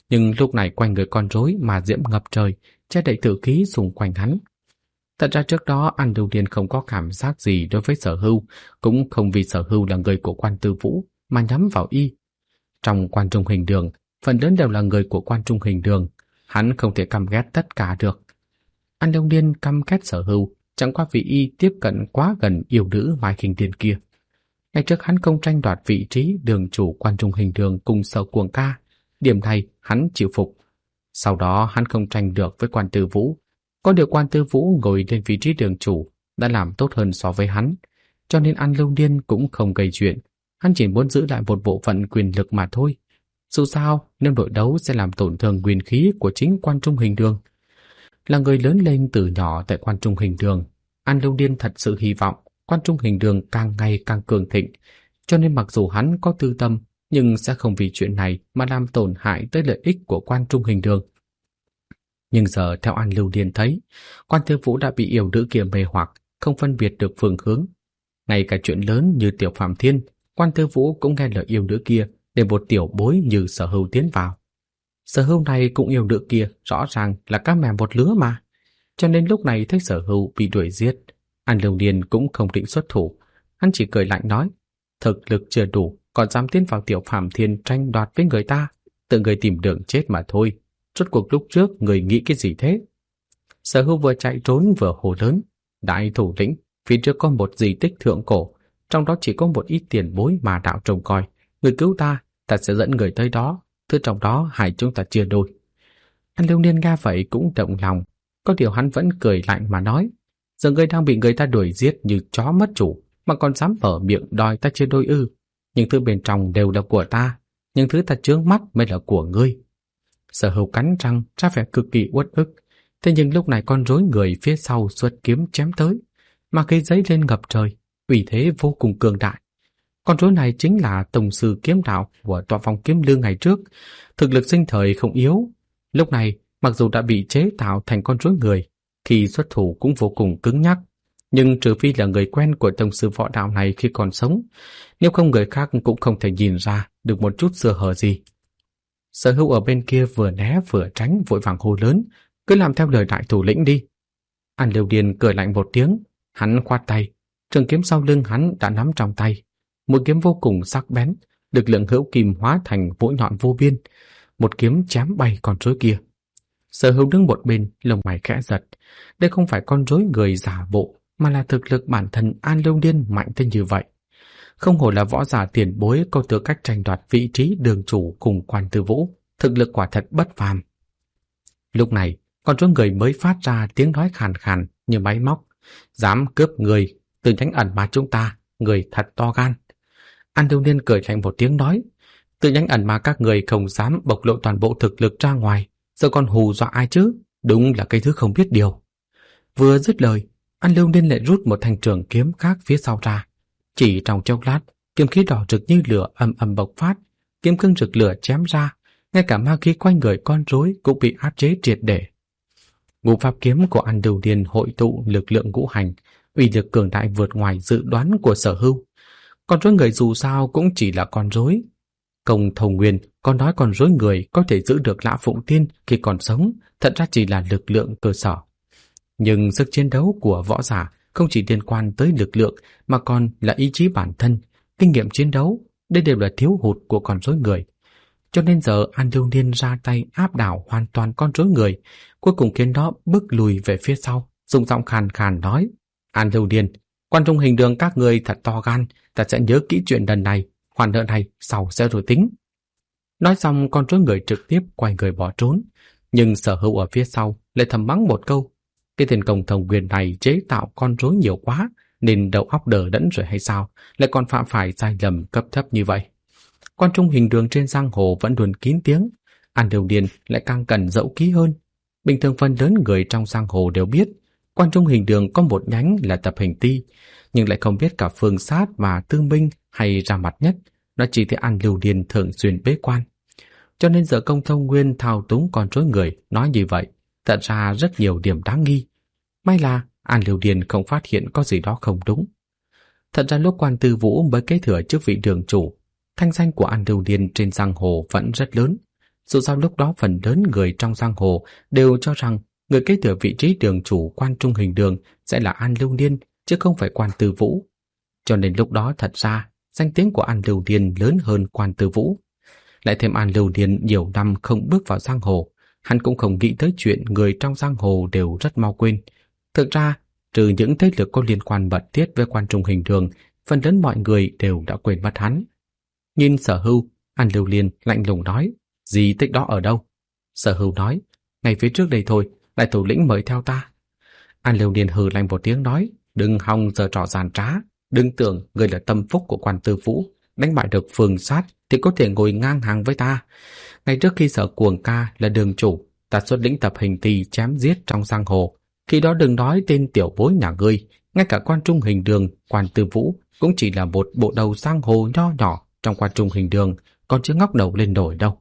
nhưng lúc này quanh người con rối mà diễm ngập trời, che đậy tử khí xung quanh hắn. Thật ra trước đó An Lưu Điền không có cảm giác gì đối với Sở Hưu, cũng không vì Sở Hưu là người của Quan Tư Vũ mà nhắm vào y. Trong Quan Trung Hình Đường, phần lớn đều là người của Quan Trung Hình Đường, hắn không thể căm ghét tất cả được. An Lưu Điền căm ghét Sở Hưu chẳng qua vì y tiếp cận quá gần yêu nữ Mai Khinh Điền kia. Ngày trước hắn không tranh đoạt vị trí đường chủ Quan Trung Hình Đường cùng Sở Cuồng Ca, điểm này hắn chịu phục. Sau đó hắn không tranh được với Quan Tư Vũ, có điều Quan Tư Vũ ngồi lên vị trí đường chủ đã làm tốt hơn so với hắn, cho nên An Lưu Điên cũng không gây chuyện, hắn chỉ muốn giữ lại một bộ phận quyền lực mà thôi. Dù sao, nếu nội đấu sẽ làm tổn thương nguyên khí của chính Quan Trung Hình Đường. Là người lớn lên từ nhỏ tại Quan Trung Hình Đường, An Lưu Điên thật sự hy vọng Quan Trung Hình Đường càng ngày càng cường thịnh, cho nên mặc dù hắn có tư tâm, nhưng sẽ không vì chuyện này mà làm tổn hại tới lợi ích của Quan Trung Hình Đường. Nhưng giờ theo An Lưu Điên thấy, Quan Tư Vũ đã bị yêu nữ kia mê hoặc, không phân biệt được phương hướng. Ngay cả chuyện lớn như Tiểu Phàm Thiên, Quan Tư Vũ cũng nghe lời yêu nữ kia để một tiểu bối như Sở Hưu tiến vào. Sở Hưu này cũng yêu nữ kia, rõ ràng là cá mè một lứa mà. Cho nên lúc này thấy Sở Hưu bị đuổi giết, An Lưu Điên cũng không định xuất thủ, hắn chỉ cười lạnh nói: thực lực chưa đủ, còn dám tiến vào Tiểu Phàm Thiên tranh đoạt với người ta, tự người tìm đường chết mà thôi. Rốt cuộc lúc trước người nghĩ cái gì thế? Sở Hưu vừa chạy trốn vừa hô lớn: đại thủ lĩnh, phía trước có một di tích thượng cổ, trong đó chỉ có một ít tiền bối mà đạo trông coi, người cứu ta, ta sẽ dẫn người tới đó, thứ trong đó hai chúng ta chia đôi. An Lưu Niên nghe vậy cũng động lòng, có điều hắn vẫn cười lạnh mà nói: giờ ngươi đang bị người ta đuổi giết như chó mất chủ, mà còn dám mở miệng đòi ta chia đôi ư? Những thứ bên trong đều là của ta, những thứ ta chướng mắt mới là của ngươi. Sở Hưu cắn răng ra vẻ cực kỳ uất ức. Thế nhưng lúc này con rối người phía sau xuất kiếm chém tới, mà cây giấy lên ngập trời, uy thế vô cùng cường đại. Con rối này chính là tổng sư kiếm đạo của Tọa Phong Kiếm Lương ngày trước, thực lực sinh thời không yếu. Lúc này mặc dù đã bị chế tạo thành con rối người, khi xuất thủ cũng vô cùng cứng nhắc, nhưng trừ phi là người quen của tổng sư võ đạo này khi còn sống, nếu không người khác cũng không thể nhìn ra được một chút sơ hở gì. Sở Hưu ở bên kia vừa né vừa tránh, vội vàng hô lớn: cứ làm theo lời đại thủ lĩnh đi. An Lưu Điền cười lạnh một tiếng, hắn khoát tay, trường kiếm sau lưng hắn đã nắm trong tay, mũi kiếm vô cùng sắc bén, lực lượng hữu kim hóa thành mũi nhọn vô biên, một kiếm chém bay con rối kia. Sở Hưu đứng một bên, lông mày khẽ giật, đây không phải con rối người giả bộ, mà là thực lực bản thân An Lưu Điền mạnh tới như vậy. Không hổ là võ giả tiền bối có tư cách tranh đoạt vị trí đường chủ cùng Quan Tư Vũ, thực lực quả thật bất phàm. Lúc này, con rối người mới phát ra tiếng nói khàn khàn như máy móc: dám cướp người từ nhánh ẩn mà chúng ta, người thật to gan. An Lưu Niên cười lạnh một tiếng nói: từ nhánh ẩn mà các người không dám bộc lộ toàn bộ thực lực ra ngoài, giờ còn hù dọa ai chứ? Đúng là cái thứ không biết điều. Vừa dứt lời, An Lưu Niên lại rút một thanh trường kiếm khác phía sau ra. Chỉ trong chốc lát, kiếm khí đỏ rực như lửa ầm ầm bộc phát, kiếm cương rực lửa chém ra, ngay cả ma khí quanh người con rối cũng bị áp chế triệt để. Ngũ pháp kiếm của An Lưu Niên hội tụ lực lượng ngũ hành, uy lực cường đại vượt ngoài dự đoán của Sở Hưu. Con rối người dù sao cũng chỉ là con rối. Công Thầu Nguyên còn nói con rối người có thể giữ được Lã Phụng Tiên khi còn sống, thật ra chỉ là lực lượng cơ sở. Nhưng sức chiến đấu của võ giả không chỉ liên quan tới lực lượng mà còn là ý chí bản thân, kinh nghiệm chiến đấu, đây đều là thiếu hụt của con rối người. Cho nên giờ An Lưu Niên ra tay áp đảo hoàn toàn con rối người, cuối cùng khiến nó bước lùi về phía sau, dùng giọng khàn khàn nói: An Lưu Niên, Quan Trung Hình Đường các người thật to gan, ta sẽ nhớ kỹ chuyện lần này, khoản nợ này sau sẽ rồi tính. Nói xong con rối người trực tiếp quay người bỏ trốn, nhưng Sở Hưu ở phía sau lại thầm mắng một câu: cái tên Công Thầu Nguyên này chế tạo con rối nhiều quá, nên đầu óc đờ đẫn rồi hay sao, lại còn phạm phải sai lầm cấp thấp như vậy. Quan Trung Hình Đường trên giang hồ vẫn luôn kín tiếng, An Lưu Điền lại càng cần dẫu kỹ hơn. Bình thường phần lớn người trong giang hồ đều biết Quan Trung Hình Đường có một nhánh là Tập Hình Ti, nhưng lại không biết cả Phương Sát và Tư Minh hay ra mặt nhất, nó chỉ thấy An Lưu Điền thường xuyên bế quan. Cho nên giờ Công Thâu Nguyên thao túng con rối người nói như vậy, thật ra rất nhiều điểm đáng nghi. May là An Lưu Điền không phát hiện có gì đó không đúng. Thật ra lúc Quan Tư Vũ mới kế thừa chức vị đường chủ, thanh danh của An Lưu Điền trên giang hồ vẫn rất lớn. Dù sao lúc đó phần lớn người trong giang hồ đều cho rằng người kế thừa vị trí đường chủ Quan Trung Hình Đường sẽ là An Lưu Niên, chứ không phải Quan Tư Vũ. Cho nên lúc đó thật ra danh tiếng của An Lưu Niên lớn hơn Quan Tư Vũ. Lại thêm An Lưu Niên nhiều năm không bước vào giang hồ, hắn cũng không nghĩ tới chuyện người trong giang hồ đều rất mau quên. Thực ra, trừ những thế lực có liên quan mật thiết với Quan Trung Hình Đường, phần lớn mọi người đều đã quên mất hắn. Nhìn Sở Hưu, An Lưu Niên lạnh lùng nói, di tích đó ở đâu? Sở Hưu nói, ngay phía trước đây thôi, đại thủ lĩnh mời theo ta. An Lưu Niên hừ lạnh một tiếng nói, đừng hòng giở trò giàn trá, đừng tưởng ngươi là tâm phúc của Quan Tư Vũ, đánh bại được Phương Sát thì có thể ngồi ngang hàng với ta. Ngay trước khi Sở Cuồng ca là đường chủ, ta xuất lĩnh tập hình tỳ chém giết trong giang hồ. Khi đó đừng nói tên tiểu bối nhà ngươi, ngay cả Quan Trung Hình Đường, Quan Tư Vũ cũng chỉ là một bộ đầu giang hồ nho nhỏ trong Quan Trung Hình Đường, còn chưa ngóc đầu lên nổi đâu.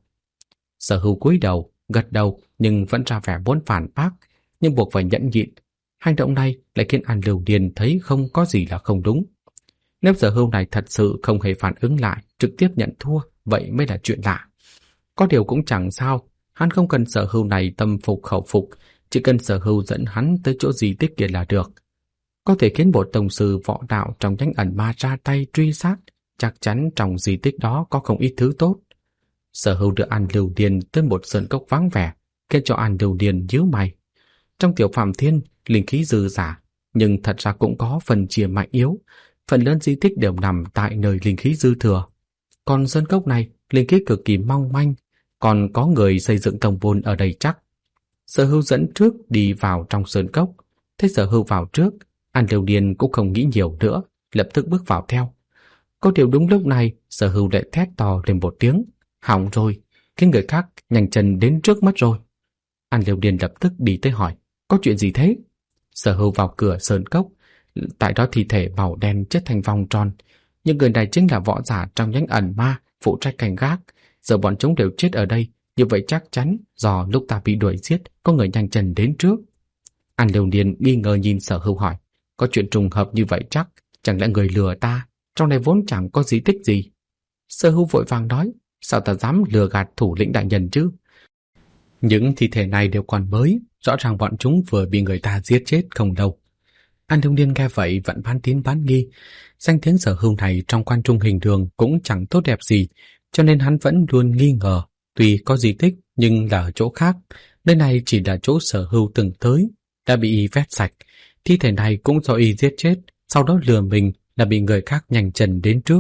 Sở Hưu cúi đầu, gật đầu nhưng vẫn ra vẻ muốn phản bác, nhưng buộc phải nhẫn nhịn. Hành động này lại khiến An Lưu Niên thấy không có gì là không đúng. Nếu Sở Hưu này thật sự không hề phản ứng lại, trực tiếp nhận thua, vậy mới là chuyện lạ. Có điều cũng chẳng sao, hắn không cần Sở Hưu này tâm phục khẩu phục, chỉ cần Sở Hưu dẫn hắn tới chỗ di tích kia là được. Có thể khiến bộ tổng sư võ đạo trong nhánh ẩn ma ra tay truy sát, chắc chắn trong di tích đó có không ít thứ tốt. Sở Hưu đưa An Lưu Niên tới một sơn cốc vắng vẻ, khiến cho An Lưu Niên nhíu mày. Trong Tiểu Phạm Thiên, linh khí dư giả, nhưng thật ra cũng có phần chia mạnh yếu. Phần lớn di tích đều nằm tại nơi linh khí dư thừa. Còn sơn cốc này, linh khí cực kỳ mong manh, còn có người xây dựng tông môn ở đây chắc. Sở Hưu dẫn trước đi vào trong sơn cốc. Thấy Sở Hưu vào trước, An Lưu Niên cũng không nghĩ nhiều nữa, lập tức bước vào theo. Có điều đúng lúc này, Sở Hưu lại thét to lên một tiếng, hỏng rồi, khiến người khác nhanh chân đến trước mất rồi. An Lưu Niên lập tức đi tới hỏi, có chuyện gì thế? Sở Hưu vào cửa sơn cốc, tại đó thi thể màu đen chất thành vòng tròn. Nhưng người này chính là võ giả trong nhánh ẩn ma phụ trách canh gác. Giờ bọn chúng đều chết ở đây, như vậy chắc chắn do lúc ta bị đuổi giết có người nhanh chân đến trước. An Lưu Niên nghi ngờ nhìn Sở Hưu hỏi, có chuyện trùng hợp như vậy chắc, chẳng lẽ người lừa ta? Trong này vốn chẳng có di tích gì. Sở Hưu vội vàng nói, sao ta dám lừa gạt thủ lĩnh đại nhân chứ? Những thi thể này đều còn mới, rõ ràng bọn chúng vừa bị người ta giết chết không đâu. An Lưu Niên nghe vậy vẫn bán tín bán nghi. Danh tiếng Sở Hưu này trong Quan Trung Hình Đường cũng chẳng tốt đẹp gì, cho nên hắn vẫn luôn nghi ngờ. Tuy có di tích nhưng là ở chỗ khác, nơi này chỉ là chỗ Sở Hưu từng tới, đã bị y vét sạch. Thi thể này cũng do y giết chết, sau đó lừa mình là bị người khác nhanh chân đến trước.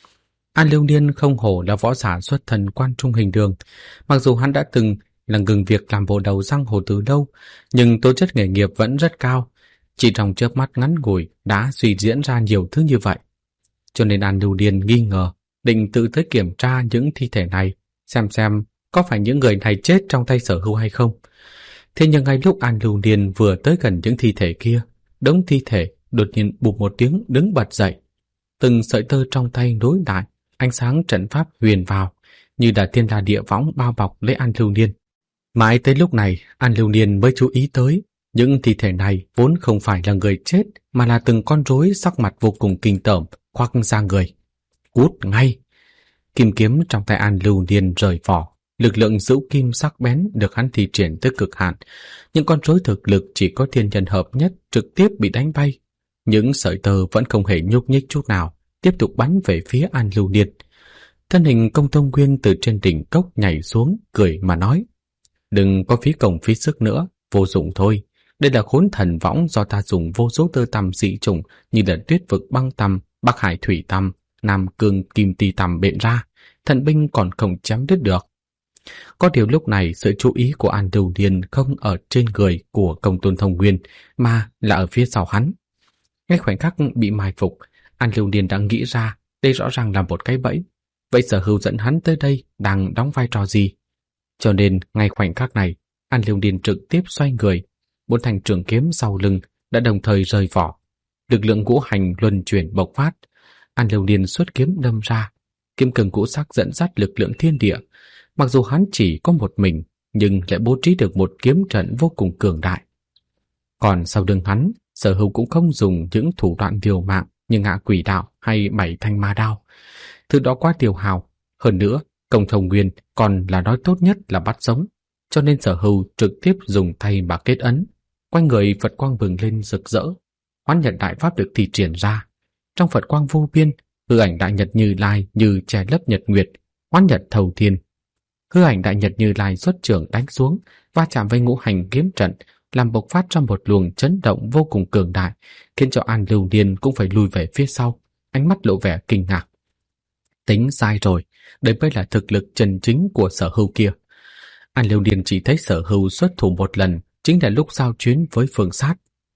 An Lưu Niên không hổ là võ giả xuất thân Quan Trung Hình Đường. Mặc dù hắn đã từng là ngừng việc làm bộ đầu giang hồ từ lâu, nhưng tố chất nghề nghiệp vẫn rất cao. Chỉ trong chớp mắt ngắn ngủi đã suy diễn ra nhiều thứ như vậy. Cho nên An Lưu Niên nghi ngờ, định tự tới kiểm tra những thi thể này, xem có phải những người này chết trong tay Sở Hưu hay không. Thế nhưng ngay lúc An Lưu Niên vừa tới gần những thi thể kia, đống thi thể đột nhiên bụp một tiếng đứng bật dậy. Từng sợi tơ trong tay nối lại, ánh sáng trận pháp huyền vào, như là thiên la địa võng bao bọc lấy An Lưu Niên. Mãi tới lúc này, An Lưu Niên mới chú ý tới, những thi thể này vốn không phải là người chết, mà là từng con rối sắc mặt vô cùng kinh tởm, khoác ra người. Cút ngay! Kim kiếm trong tay An Lưu Niên rời vỏ, lực lượng giữ kim sắc bén được hắn thi triển tới cực hạn. Những con rối thực lực chỉ có thiên nhân hợp nhất trực tiếp bị đánh bay. Những sợi tơ vẫn không hề nhúc nhích chút nào, tiếp tục bắn về phía An Lưu Niên. Thân hình Công Tông Nguyên từ trên đỉnh cốc nhảy xuống, cười mà nói, đừng có phí công phí sức nữa, vô dụng thôi. Đây là khốn thần võng do ta dùng vô số tơ tằm dị chủng như là tuyết vực băng tằm, bắc hải thủy tằm, nam cương kim ti tằm bện ra, thần binh còn không chém đứt được. Có điều lúc này sự chú ý của An Lưu Niên không ở trên người của Công Tôn Thông Nguyên, mà là ở phía sau hắn. Ngay khoảnh khắc bị mai phục, An Lưu Niên đã nghĩ ra đây rõ ràng là một cái bẫy. Vậy Sở Hưu dẫn hắn tới đây đang đóng vai trò gì? Cho nên ngay khoảnh khắc này, An Lưu Niên trực tiếp xoay người, bốn thanh trường kiếm sau lưng đã đồng thời rời vỏ. Lực lượng ngũ hành luân chuyển bộc phát. An Lưu Niên xuất kiếm đâm ra, kiếm cương ngũ sắc dẫn dắt lực lượng thiên địa. Mặc dù hắn chỉ có một mình, nhưng lại bố trí được một kiếm trận vô cùng cường đại. Còn sau lưng hắn, Sở Hưu cũng không dùng những thủ đoạn liều mạng như ngạ quỷ đạo hay bảy thanh ma đao. Thứ đó quá tiêu hào, hơn nữa Công Thông Nguyên còn là nói tốt nhất là bắt sống, cho nên Sở Hưu trực tiếp dùng tay mà kết ấn. Quanh người Phật quang bừng lên rực rỡ, Hoán Nhật Đại Pháp được thi triển ra. Trong Phật quang vô biên, hư ảnh Đại Nhật Như Lai như che lấp nhật nguyệt, Hoán Nhật thầu thiên. Hư ảnh Đại Nhật Như Lai xuất trưởng đánh xuống, va chạm với ngũ hành kiếm trận, làm bộc phát ra một luồng chấn động vô cùng cường đại, khiến cho An Lưu Niên cũng phải lùi về phía sau, ánh mắt lộ vẻ kinh ngạc. Tính sai rồi, đây mới là thực lực chân chính của Sở Hưu kia. An Lưu Niên chỉ thấy Sở Hưu xuất thủ một lần, chính là lúc giao chiến với Phương Sát.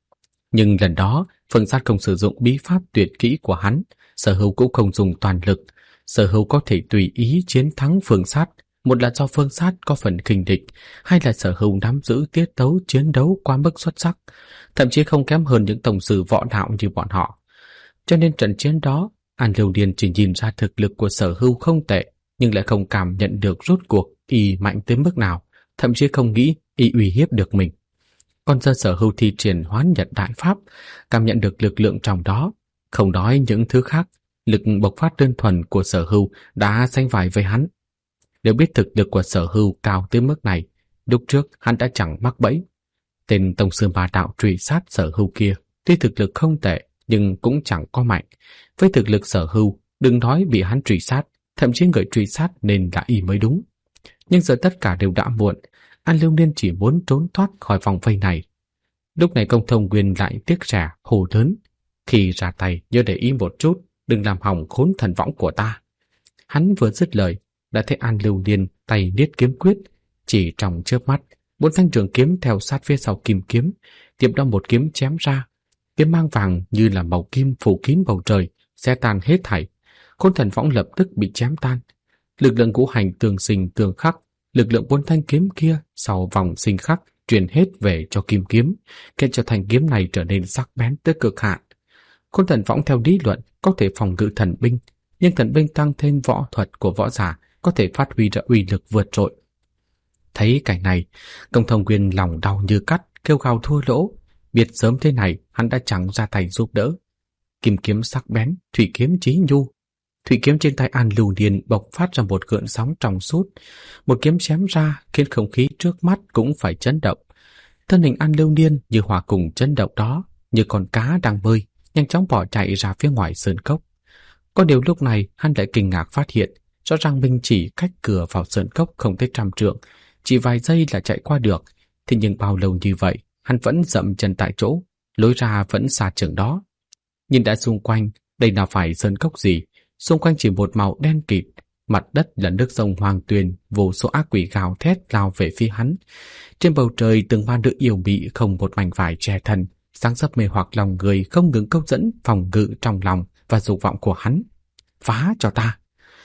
Nhưng lần đó, Phương Sát không sử dụng bí pháp tuyệt kỹ của hắn, Sở Hưu cũng không dùng toàn lực. Sở Hưu có thể tùy ý chiến thắng Phương Sát, một là do Phương Sát có phần khinh địch, hai là Sở Hưu nắm giữ tiết tấu chiến đấu quá mức xuất sắc, thậm chí không kém hơn những tổng sư võ đạo như bọn họ. Cho nên trận chiến đó, An Lưu Niên chỉ nhìn ra thực lực của Sở Hưu không tệ, nhưng lại không cảm nhận được rốt cuộc y mạnh tới mức nào, thậm chí không nghĩ y uy hiếp được mình. Còn giờ Sở Hưu thi triển Hoán Nhật Đại Pháp, cảm nhận được lực lượng trong đó, không nói những thứ khác, lực bộc phát đơn thuần của Sở Hưu đã sánh vai với hắn. Nếu biết thực lực của Sở Hưu cao tới mức này, lúc trước hắn đã chẳng mắc bẫy. Tên tông sư ma đạo truy sát Sở Hưu kia, tuy thực lực không tệ nhưng cũng chẳng có mạnh. Với thực lực Sở Hưu, đừng nói bị hắn truy sát, thậm chí người truy sát nên là y mới đúng. Nhưng giờ tất cả đều đã muộn, An Lưu Niên chỉ muốn trốn thoát khỏi vòng vây này. Lúc này Công Thông Nguyên lại tiếc rẻ, hồ lớn. Khi ra tay nhớ để ý một chút, đừng làm hỏng khốn thần võng của ta. Hắn vừa dứt lời, đã thấy An Lưu Niên tay niết kiếm quyết, chỉ trong chớp mắt, 4 thanh trường kiếm theo sát phía sau kim kiếm, tiếp đó một kiếm chém ra. Kiếm mang vàng như là màu kim phủ kín bầu trời, xé tan hết thảy. Khốn thần võng lập tức bị chém tan. Lực lượng ngũ hành tương sinh tương khắc, lực lượng 4 thanh kiếm kia sau vòng sinh khắc truyền hết về cho kim kiếm, khiến cho thanh kiếm này trở nên sắc bén tới cực hạn. Khốn thần võng theo lý luận có thể phòng ngự thần binh, nhưng thần binh tăng thêm võ thuật của võ giả có thể phát huy ra uy lực vượt trội. Thấy cảnh này, Công Thông Nguyên lòng đau như cắt, kêu gào thua lỗ. Biết sớm thế này, hắn đã chẳng ra tay giúp đỡ. Kim kiếm sắc bén, thủy kiếm chí nhu. Thủy kiếm trên tay An Lưu Niên bộc phát ra một gợn sóng trong suốt. Một kiếm chém ra khiến không khí trước mắt cũng phải chấn động. Thân hình An Lưu Niên như hòa cùng chấn động đó, như con cá đang bơi, nhanh chóng bỏ chạy ra phía ngoài sơn cốc. Có điều lúc này hắn lại kinh ngạc phát hiện, rõ ràng mình chỉ cách cửa vào sơn cốc không tới 100 trượng, chỉ vài giây là chạy qua được. Thế nhưng bao lâu như vậy, hắn vẫn dậm chân tại chỗ, lối ra vẫn xa chừng đó. Nhìn đã xung quanh, đây nào phải sơn cốc gì, xung quanh chỉ một màu đen kịt, mặt đất là nước sông Hoàng Tuyền, vô số ác quỷ gào thét lao về phía hắn. Trên bầu trời từng ma nữ yêu mị không một mảnh vải che thân, sáng sấp mê hoặc lòng người, không ngừng câu dẫn phòng ngự trong lòng và dục vọng của hắn. Phá cho ta!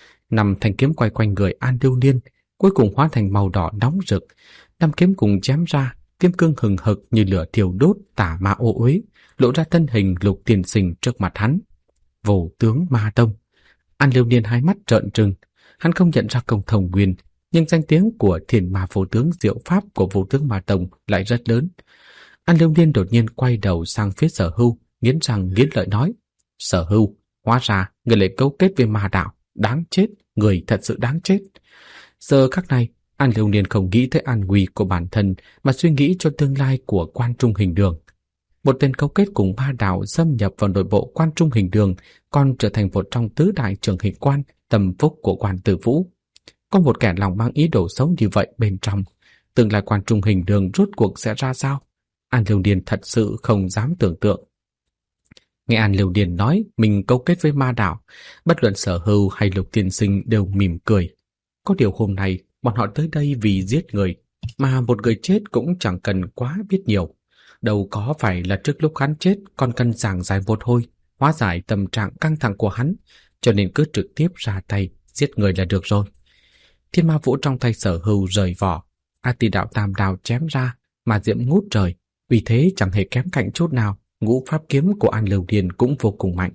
5 thanh kiếm quay quanh người An Lưu Niên, cuối cùng hóa thành màu đỏ nóng rực. 5 kiếm cùng chém ra, kiếm cương hừng hực như lửa thiêu đốt tả ma ô uế, lộ ra thân hình Lục Tiên Sinh trước mặt hắn. Vô tướng ma tông. An Lưu Niên hai mắt trợn trừng, hắn không nhận ra Công Thông Nguyên, nhưng danh tiếng của Thiền Ma Vô Tướng diệu pháp của Vô Tướng Ma Tông lại rất lớn. An Lưu Niên đột nhiên quay đầu sang phía Sở Hưu, nghiến răng nghiến lợi nói: Sở Hưu, hóa ra người lại cấu kết với ma đạo, đáng chết, người thật sự đáng chết. Giờ khắc này, An Lưu Niên không nghĩ tới an nguy của bản thân mà suy nghĩ cho tương lai của Quan Trung Hình Đường. Một tên cấu kết cùng ma đạo xâm nhập vào nội bộ Quan Trung Hình Đường, còn trở thành một trong tứ đại trưởng hình quan, tâm phúc của Quan Tử Vũ. Có một kẻ lòng mang ý đồ xấu như vậy bên trong, tương lai Quan Trung Hình Đường rốt cuộc sẽ ra sao? An Lưu Niên thật sự không dám tưởng tượng. Nghe An Lưu Niên nói mình cấu kết với ma đạo, bất luận Sở Hưu hay Lục Tiên Sinh đều mỉm cười. Có điều hôm nay bọn họ tới đây vì giết người, mà một người chết cũng chẳng cần quá biết nhiều. Đâu có phải là trước lúc hắn chết còn cần giảng giải một hồi, hóa giải tâm trạng căng thẳng của hắn, cho nên cứ trực tiếp ra tay giết người là được rồi. Thiên ma vũ trong tay Sở Hưu rời vỏ, A Tỳ Đạo Tam Đao chém ra, mà diệm ngút trời, uy thế chẳng hề kém cạnh chút nào. Ngũ pháp kiếm của An Lưu Niên cũng vô cùng mạnh.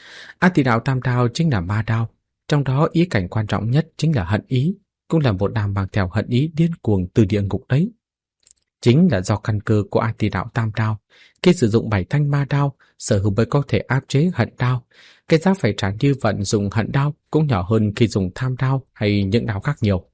A Tỳ Đạo Tam Đao chính là ma đao, trong đó ý cảnh quan trọng nhất chính là hận ý, cũng là một đao mang theo hận ý điên cuồng từ địa ngục đấy. Chính là do căn cơ của A Tỳ Đạo Tam Đao, khi sử dụng 7 thanh ma đao, Sở Hưu mới có thể áp chế hận đao, Cái giá phải trả như vận dụng hận đao cũng nhỏ hơn khi dùng tham đao hay những đao khác nhiều.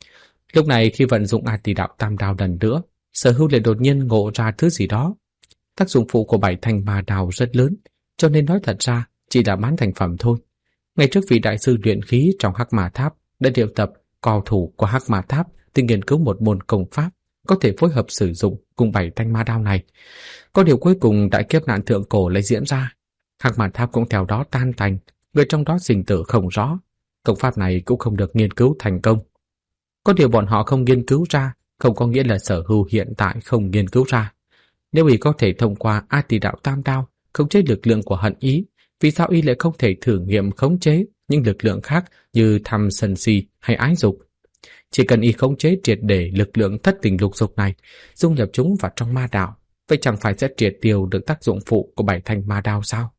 Lúc này khi vận dụng A Tỳ Đạo Tam Đao lần nữa, Sở Hưu lại đột nhiên ngộ ra thứ gì đó. Tác dụng phụ của 7 thanh ma đao rất lớn, cho nên nói thật ra chỉ là bán thành phẩm thôi. Ngày trước vị đại sư luyện khí trong Hắc Ma Tháp đã triệu tập cao thủ của Hắc Ma Tháp để nghiên cứu một môn công pháp có thể phối hợp sử dụng cùng 7 thanh ma đao này. Có điều cuối cùng đại kiếp nạn thượng cổ lại diễn ra, Hắc Ma Tháp cũng theo đó tan tành, người trong đó sinh tử không rõ, công pháp này cũng không được nghiên cứu thành công. Có điều bọn họ không nghiên cứu ra không có nghĩa là Sở Hưu hiện tại không nghiên cứu ra. Nếu y có thể thông qua A Tỳ Đạo Tam Đao khống chế lực lượng của hận ý, vì sao y lại không thể thử nghiệm khống chế những lực lượng khác như tham sân si hay ái dục? Chỉ cần y khống chế triệt để lực lượng thất tình lục dục này, dung nhập chúng vào trong ma đạo, vậy chẳng phải sẽ triệt tiêu được tác dụng phụ của 7 thanh ma đao sao?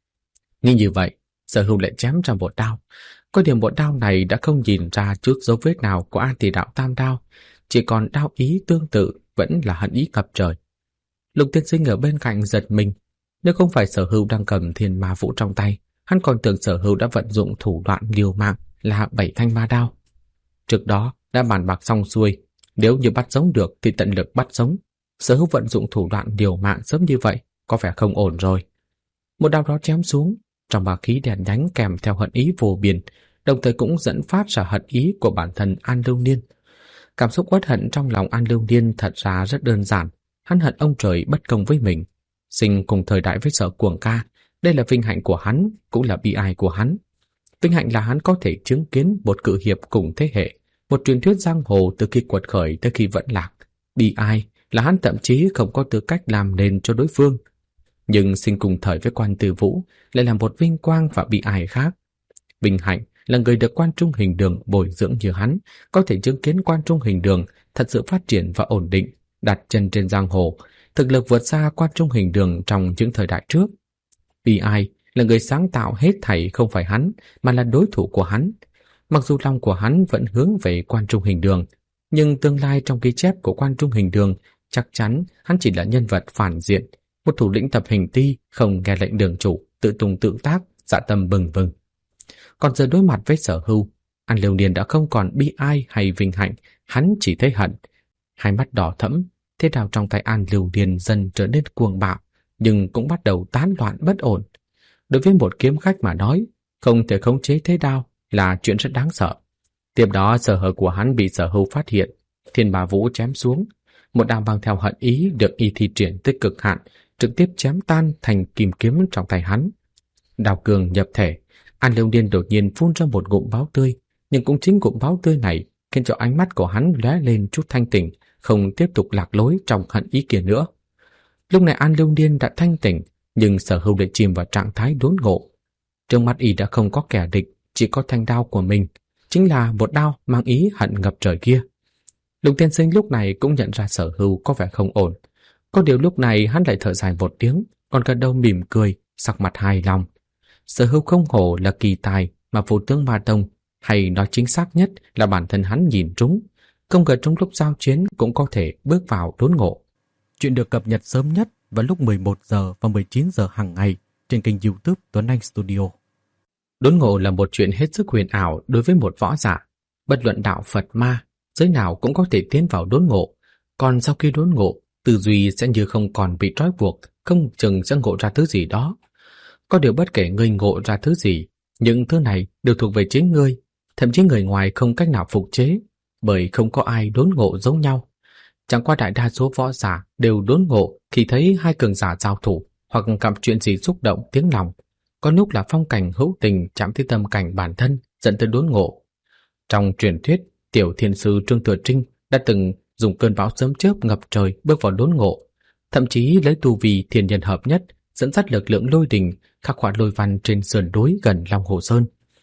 Nghĩ như vậy, Sở Hưu lại chém ra một đao. Có điều một đao này đã không nhìn ra chút dấu vết nào của A Tỳ Đạo Tam Đao, chỉ còn đao ý tương tự vẫn là hận ý ngập trời. Lục Tiên Sinh ở bên cạnh giật mình, nếu không phải Sở Hưu đang cầm Thiên Ma Vũ trong tay, hắn còn tưởng Sở Hưu đã vận dụng thủ đoạn liều mạng là 7 thanh ma đao. Trước đó đã bàn bạc xong xuôi, nếu như bắt sống được thì tận lực bắt sống. Sở Hưu vận dụng thủ đoạn liều mạng sớm như vậy có vẻ không ổn rồi. Một đao đó chém xuống, trong bá khí đèn nhánh kèm theo hận ý vô biên, đồng thời cũng dẫn phát ra hận ý của bản thân An Lưu Niên. Cảm xúc uất hận trong lòng An Lưu Niên thật ra rất đơn giản, hắn hận ông trời bất công với mình. Sinh cùng thời đại với Sở Cuồng Ca, đây là vinh hạnh của hắn, cũng là bi ai của hắn. Vinh hạnh là hắn có thể chứng kiến một cự hiệp cùng thế hệ, một truyền thuyết giang hồ từ khi quật khởi tới khi vẫn lạc. Bi ai là hắn thậm chí không có tư cách làm nền cho đối phương. Nhưng sinh cùng thời với Quan Tư Vũ lại là một vinh quang và bi ai khác. Vinh hạnh là người được Quan Trung Hình Đường bồi dưỡng như hắn, có thể chứng kiến Quan Trung Hình Đường thật sự phát triển và ổn định, đặt chân trên giang hồ, thực lực vượt xa Quan Trung Hình Đường trong những thời đại trước. Bi ai là người sáng tạo hết thảy không phải hắn, mà là đối thủ của hắn. Mặc dù lòng của hắn vẫn hướng về Quan Trung Hình Đường, nhưng tương lai trong ghi chép của Quan Trung Hình Đường chắc chắn hắn chỉ là nhân vật phản diện, một thủ lĩnh tập hình ti không nghe lệnh đường chủ, tự tung tự tác, dạ tâm bừng bừng. Còn giờ đối mặt với Sở Hưu, An Lưu Niên đã không còn bi ai hay vinh hạnh, hắn chỉ thấy hận. Hai mắt đỏ thẫm, thế đao trong tay An Lưu Niên dần trở nên cuồng bạo, nhưng cũng bắt đầu tán loạn bất ổn. Đối với một kiếm khách mà nói, không thể khống chế thế đao là chuyện rất đáng sợ. Tiếp đó sở hở của hắn bị Sở Hưu phát hiện, Thiên Ma Vũ chém xuống, một đao mang theo hận ý được y thi triển tới cực hạn, trực tiếp chém tan thành kim kiếm trong tay hắn. Đao cường nhập thể, An Lưu Niên đột nhiên phun ra một ngụm máu tươi, nhưng cũng chính ngụm máu tươi này khiến cho ánh mắt của hắn lóe lên chút thanh tỉnh, không tiếp tục lạc lối trong hận ý kia nữa. Lúc này An Lưu Niên đã thanh tỉnh, nhưng Sở Hưu lại chìm vào trạng thái đốn ngộ. Trước mắt y đã không có kẻ địch, chỉ có thanh đao của mình, chính là một đao mang ý hận ngập trời kia. Lục Tiên Sinh lúc này cũng nhận ra Sở Hưu có vẻ không ổn. Có điều lúc này hắn lại thở dài một tiếng, còn gật đầu mỉm cười, sắc mặt hài lòng. Sở Hưu không hổ là kỳ tài mà Vô Tướng Ma Tông, hay nói chính xác nhất là bản thân hắn nhìn trúng, không ngờ trong lúc giao chiến cũng có thể bước vào đốn ngộ. Chuyện được cập nhật sớm nhất vào lúc 11 giờ và 19 giờ hàng ngày trên kênh YouTube Tuấn Anh Studio. Đốn ngộ là một chuyện hết sức huyền ảo đối với một võ giả. Bất luận đạo Phật ma, giới nào cũng có thể tiến vào đốn ngộ. Còn sau khi đốn ngộ, tư duy sẽ như không còn bị trói buộc, không chừng sẽ ngộ ra thứ gì đó. Có điều bất kể ngươi ngộ ra thứ gì, những thứ này đều thuộc về chính ngươi, thậm chí người ngoài không cách nào phục chế, bởi không có ai đốn ngộ giống nhau. Chẳng qua đại đa số võ giả đều đốn ngộ khi thấy hai cường giả giao thủ hoặc gặp chuyện gì xúc động tiếng lòng. Có lúc là phong cảnh hữu tình chạm tới tâm cảnh bản thân dẫn tới đốn ngộ. Trong truyền thuyết, tiểu thiên sư Trương Thừa Trinh đã từng dùng cơn bão sớm chớp ngập trời bước vào đốn ngộ, thậm chí lấy tu vi thiên nhân hợp nhất dẫn dắt lực lượng lôi đình khắc họa lôi văn trên sườn núi gần Long Hồ Sơn.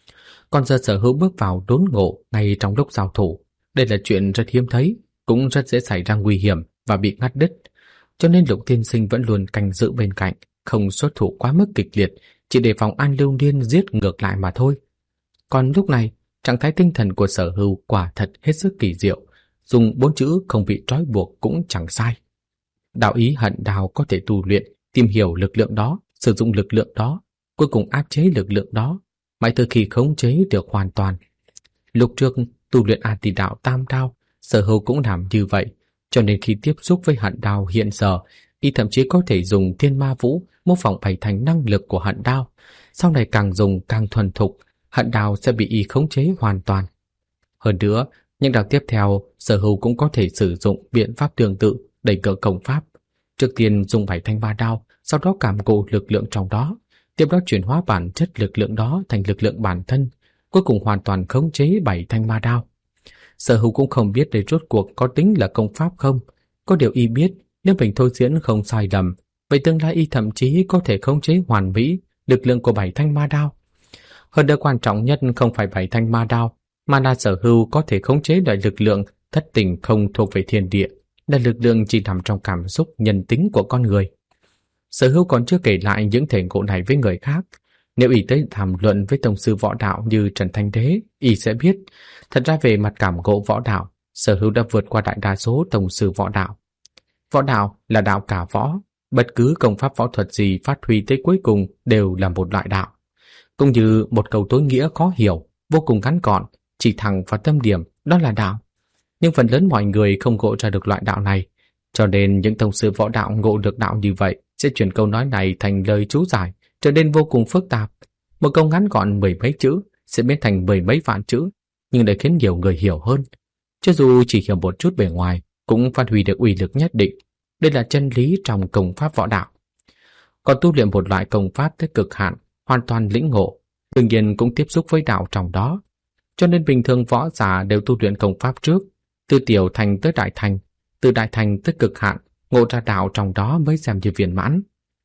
Còn giờ Sở Hữu bước vào đốn ngộ ngay trong lúc giao thủ, đây là chuyện rất hiếm thấy, cũng rất dễ xảy ra nguy hiểm và bị ngắt đứt, cho nên Lục Tiên Sinh vẫn luôn canh giữ bên cạnh, không xuất thủ quá mức kịch liệt, chỉ để phòng An Lưu Niên giết ngược lại mà thôi. Còn lúc này, trạng thái tinh thần của Sở Hữu quả thật hết sức kỳ diệu, dùng 4 chữ không bị trói buộc cũng chẳng sai. Đạo ý hận đào có thể tu luyện, tìm hiểu lực lượng đó, sử dụng lực lượng đó, cuối cùng áp chế lực lượng đó, mãi từ khi khống chế được hoàn toàn. Lúc trước tu luyện A Tỳ đạo tam đao, Sở Hưu cũng làm như vậy, cho nên khi tiếp xúc với hận đao hiện giờ, y thậm chí có thể dùng thiên ma vũ mô phỏng bày thành năng lực của hận đao. Sau này càng dùng càng thuần thục, hận đao sẽ bị y khống chế hoàn toàn. Hơn nữa, những đao tiếp theo, Sở Hưu cũng có thể sử dụng biện pháp tương tự đẩy cỡ công pháp. Trước tiên dùng 7 thanh ma đao, sau đó cảm ngộ lực lượng trong đó, tiếp đó chuyển hóa bản chất lực lượng đó thành lực lượng bản thân, cuối cùng hoàn toàn khống chế 7 thanh ma đao. Sở Hưu cũng không biết đây rốt cuộc có tính là công pháp không, có điều y biết nếu mình thôi diễn không sai lầm, vậy tương lai y thậm chí có thể khống chế hoàn mỹ lực lượng của 7 thanh ma đao. Hơn nữa quan trọng nhất không phải 7 thanh ma đao, mà là Sở Hưu có thể khống chế loại lực lượng thất tình không thuộc về thiên địa, là lực lượng chỉ nằm trong cảm xúc nhân tính của con người. Sở Hưu còn chưa kể lại những thể ngộ này với người khác. Nếu y tới thảo luận với tông sư võ đạo như Trần Thanh Đế, y sẽ biết, thật ra về mặt cảm ngộ võ đạo, Sở Hưu đã vượt qua đại đa số tông sư võ đạo. Võ đạo là đạo cả võ, bất cứ công pháp võ thuật gì phát huy tới cuối cùng đều là một loại đạo. Cũng như một câu tối nghĩa khó hiểu, vô cùng ngắn gọn, chỉ thẳng vào tâm điểm, đó là đạo. Nhưng phần lớn mọi người không ngộ ra được loại đạo này, cho nên những tông sư võ đạo ngộ được đạo như vậy sẽ chuyển câu nói này thành lời chú giải, trở nên vô cùng phức tạp. Một câu ngắn gọn 10 mấy chữ sẽ biến thành 10 mấy vạn chữ, nhưng để khiến nhiều người hiểu hơn. Cho dù chỉ hiểu một chút bề ngoài, cũng phát huy được uy lực nhất định. Đây là chân lý trong công pháp võ đạo. Còn tu luyện một loại công pháp tới cực hạn, hoàn toàn lĩnh ngộ, đương nhiên cũng tiếp xúc với đạo trong đó. Cho nên bình thường võ giả đều tu luyện công pháp trước, từ tiểu thành tới đại thành, từ đại thành tới cực hạn, ngộ ra đạo trong đó mới xem như viên mãn.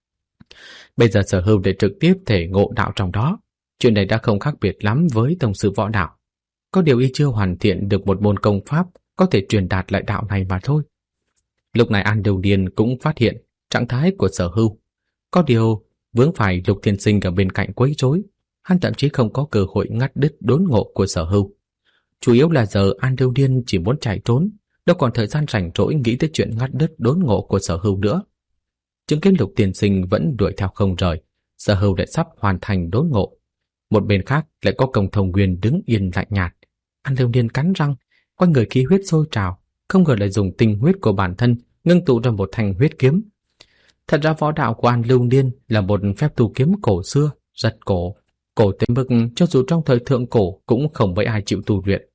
Bây giờ Sở Hưu để trực tiếp thể ngộ đạo trong đó, chuyện này đã không khác biệt lắm với tông sư võ đạo. Có điều y chưa hoàn thiện được một môn công pháp có thể truyền đạt lại đạo này mà thôi. Lúc này An Điều Điền cũng phát hiện trạng thái của Sở Hưu. Có điều vướng phải Lục Thiên Sinh ở bên cạnh quấy rối, hắn thậm chí không có cơ hội ngắt đứt đốn ngộ của Sở Hưu. Chủ yếu là giờ An Điều Điền chỉ muốn chạy trốn, đâu còn thời gian rảnh rỗi nghĩ tới chuyện ngắt đứt đốn ngộ của Sở Hưu nữa. Chứng kiến Lục Tiên Sinh vẫn đuổi theo không rời, Sở Hưu lại sắp hoàn thành đốn ngộ. Một bên khác lại có Công Thông Nguyên đứng yên lạnh nhạt. An Lưu Niên cắn răng, quanh người khí huyết sôi trào, không ngờ lại dùng tinh huyết của bản thân ngưng tụ ra một thanh huyết kiếm. Thật ra võ đạo của An Lưu Niên là một phép tu kiếm cổ xưa, rất cổ tới mức cho dù trong thời thượng cổ cũng không mấy ai chịu tu luyện.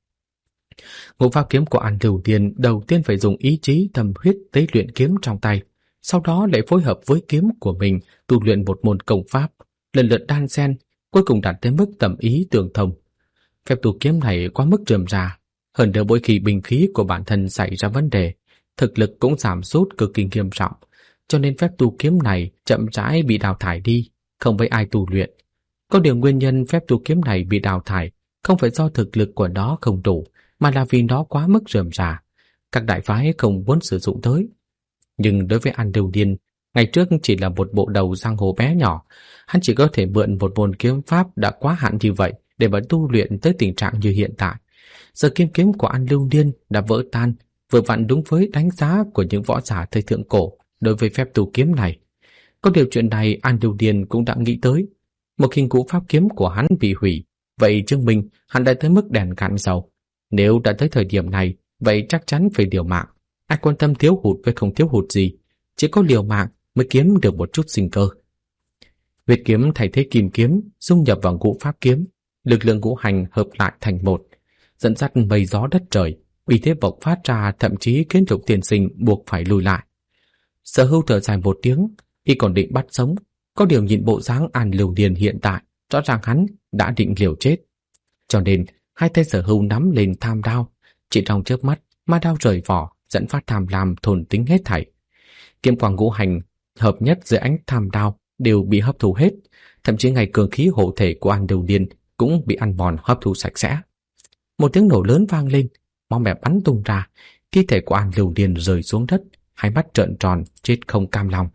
Ngũ pháp kiếm của An Lưu Niên đầu tiên phải dùng ý chí tâm huyết tế luyện kiếm trong tay, sau đó lại phối hợp với kiếm của mình tu luyện một môn công pháp, lần lượt đan xen, cuối cùng đạt tới mức tầm ý tương thông. Phép tu kiếm này quá mức rườm rà, hơn nữa mỗi khi binh khí của bản thân xảy ra vấn đề, thực lực cũng giảm sút cực kỳ nghiêm trọng, cho nên phép tu kiếm này chậm rãi bị đào thải đi, không mấy ai tu luyện. Có điều nguyên nhân phép tu kiếm này bị đào thải không phải do thực lực của nó không đủ, mà là vì nó quá mức rườm rà, các đại phái không muốn sử dụng tới. Nhưng đối với An Lưu Niên, ngày trước chỉ là một bộ đầu giang hồ bé nhỏ, hắn chỉ có thể mượn một môn kiếm pháp đã quá hạn như vậy để mà tu luyện tới tình trạng như hiện tại. Giờ kiếm của An Lưu Niên đã vỡ tan, vừa vặn đúng với đánh giá của những võ giả thời thượng cổ đối với phép tu kiếm này. Có điều chuyện này An Lưu Niên cũng đã nghĩ tới. Một khi ngũ pháp kiếm của hắn bị hủy, vậy chứng minh hắn đã tới mức đèn cạn dầu. Nếu đã tới thời điểm này, vậy chắc chắn phải liều mạng. Ai quan tâm thiếu hụt với không thiếu hụt gì, chỉ có liều mạng mới kiếm được một chút sinh cơ. Huyết kiếm thay thế kim kiếm, dung nhập vào ngũ pháp kiếm, lực lượng ngũ hành hợp lại thành một, dẫn dắt mây gió đất trời, uy thế bộc phát ra thậm chí khiến Lục Tiên Sinh buộc phải lùi lại. Sở Hưu thở dài một tiếng, y còn định bắt sống, có điều nhìn bộ dáng An Lưu Niên hiện tại, rõ ràng hắn đã định liều chết. Cho nên hai tay Sở Hưu nắm lên tham đao, chỉ trong chớp mắt, ma đao rời vỏ, dẫn phát tham lam thôn tính hết thảy. Kiếm quang ngũ hành hợp nhất dưới ánh tham đao đều bị hấp thu hết, thậm chí ngay cường khí hộ thể của An Lưu Niên cũng bị ăn mòn hấp thu sạch sẽ. Một tiếng nổ lớn vang lên, máu me bắn tung ra, thi thể của An Lưu Niên rơi xuống đất, hai mắt trợn tròn, chết không cam lòng.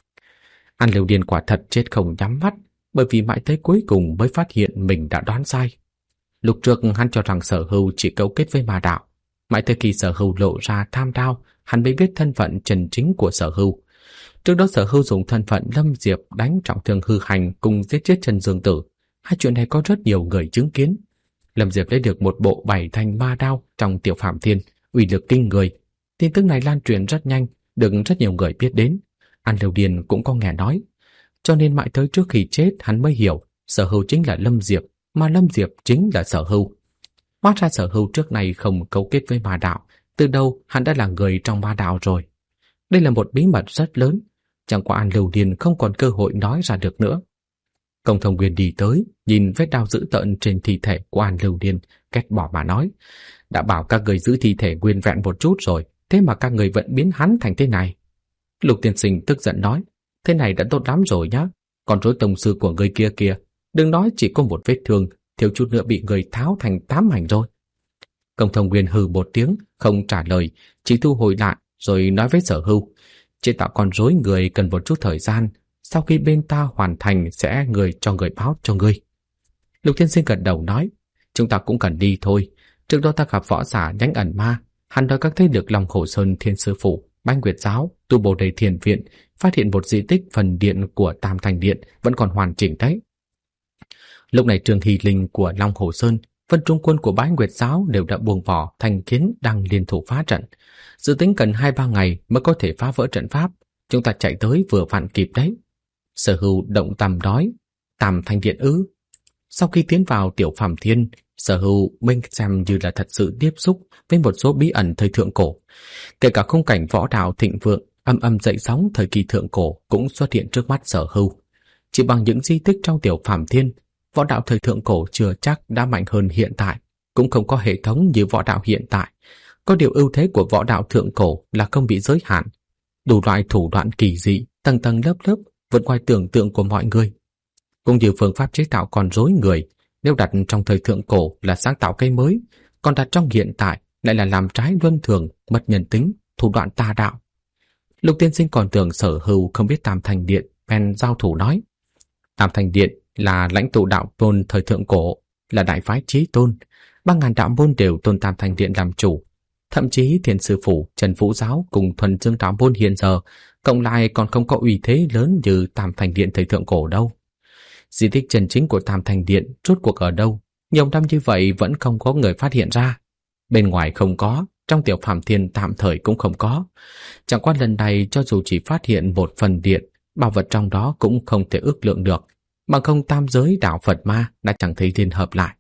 An Lưu Niên quả thật chết không nhắm mắt, bởi vì mãi tới cuối cùng mới phát hiện mình đã đoán sai. Lúc trước hắn cho rằng Sở Hưu chỉ cấu kết với ma đạo, mãi tới khi Sở Hưu lộ ra tham đao, hắn mới biết thân phận chân chính của Sở Hưu. Trước đó Sở Hưu dùng thân phận Lâm Diệp đánh trọng thương Hư Hành cùng giết chết Trần Dương Tử. Hai chuyện này có rất nhiều người chứng kiến. Lâm Diệp lấy được một bộ 7 thanh ma đao trong Tiểu Phạm Thiên, uy lực kinh người. Tin tức này lan truyền rất nhanh, được rất nhiều người biết đến. An Lưu Điền cũng có nghe nói. Cho nên mãi tới trước khi chết hắn mới hiểu Sở Hưu chính là Lâm Diệp, mà Lâm Diệp chính là Sở Hưu. Hóa ra Sở Hưu trước này không cấu kết với ma đạo, từ đâu hắn đã là người trong ma đạo rồi. Đây là một bí mật rất lớn, chẳng qua An Lưu Điền không còn cơ hội nói ra được nữa. Công Thông Nguyên đi tới, nhìn vết đao dữ tợn trên thi thể của An Lưu Điền, ghét bỏ mà nói: đã bảo các người giữ thi thể nguyên vẹn một chút rồi, thế mà các người vẫn biến hắn thành thế này. Lục Tiên Sinh tức giận nói: thế này đã tốt lắm rồi nhá, còn rối tông sư của người kia kìa, đừng nói chỉ có một vết thương, thiếu chút nữa bị người tháo thành 8 mảnh rồi. Công Thông Nguyên hừ một tiếng, không trả lời, chỉ thu hồi lại rồi nói với Sở Hưu: chế tạo con rối người cần một chút thời gian, sau khi bên ta hoàn thành sẽ người cho người báo cho ngươi. Lục Tiên Sinh gật đầu nói: chúng ta cũng cần đi thôi. Trước đó ta gặp võ giả nhánh ẩn ma, hắn nói các thế lực Long Hồ Sơn Thiên Sư Phủ, Bách Nguyệt Giáo, Tu Bồ Đề Thiền Viện phát hiện một di tích phần điện của Tam Thành Điện vẫn còn hoàn chỉnh đấy. Lúc này Trương Hy Linh của Long Hồ Sơn, Vân Trung Quân của Bách Nguyệt Giáo đều đã buông bỏ thành kiến đang liên thủ phá trận. Dự tính cần 2-3 ngày mới có thể phá vỡ trận pháp, chúng ta chạy tới vừa vặn kịp đấy. Sở Hưu động tâm nói: Tam Thành Điện ư? Sau khi tiến vào Tiểu Phạm Thiên, Sở Hưu minh xem như là thật sự tiếp xúc với một số bí ẩn thời thượng cổ. Kể cả khung cảnh võ đạo thịnh vượng, âm âm dậy sóng thời kỳ thượng cổ cũng xuất hiện trước mắt Sở Hưu. Chỉ bằng những di tích trong Tiểu Phạm Thiên, võ đạo thời thượng cổ chưa chắc đã mạnh hơn hiện tại, cũng không có hệ thống như võ đạo hiện tại. Có điều ưu thế của võ đạo thượng cổ là không bị giới hạn, đủ loại thủ đoạn kỳ dị, tầng tầng lớp lớp, vượt ngoài tưởng tượng của mọi người. Cũng như phương pháp chế tạo con rối người, nếu đặt trong thời thượng cổ là sáng tạo cây mới, còn đặt trong hiện tại lại là làm trái luân thường, mất nhân tính, thủ đoạn tà đạo. Lục Tiên Sinh còn tưởng Sở Hưu không biết Tam Thành Điện, bèn giao thủ nói: Tam Thành Điện là lãnh tụ đạo tôn thời thượng cổ, là đại phái chí tôn, 3000 đạo môn đều tôn Tam Thành Điện làm chủ. Thậm chí Thiên Sư Phủ, Trần Vũ Giáo cùng Thuần Dương đạo môn hiện giờ cộng lại còn không có uy thế lớn như Tam Thành Điện thời thượng cổ đâu. Di tích chân chính của Tam Thành Điện rốt cuộc ở đâu? Nhiều năm như vậy vẫn không có người phát hiện ra. Bên ngoài không có, trong Tiểu Phạm Thiên tạm thời cũng không có. Chẳng qua lần này cho dù chỉ phát hiện một phần điện, bảo vật trong đó cũng không thể ước lượng được, bằng không tam giới đạo Phật ma đã chẳng thấy liên hợp lại.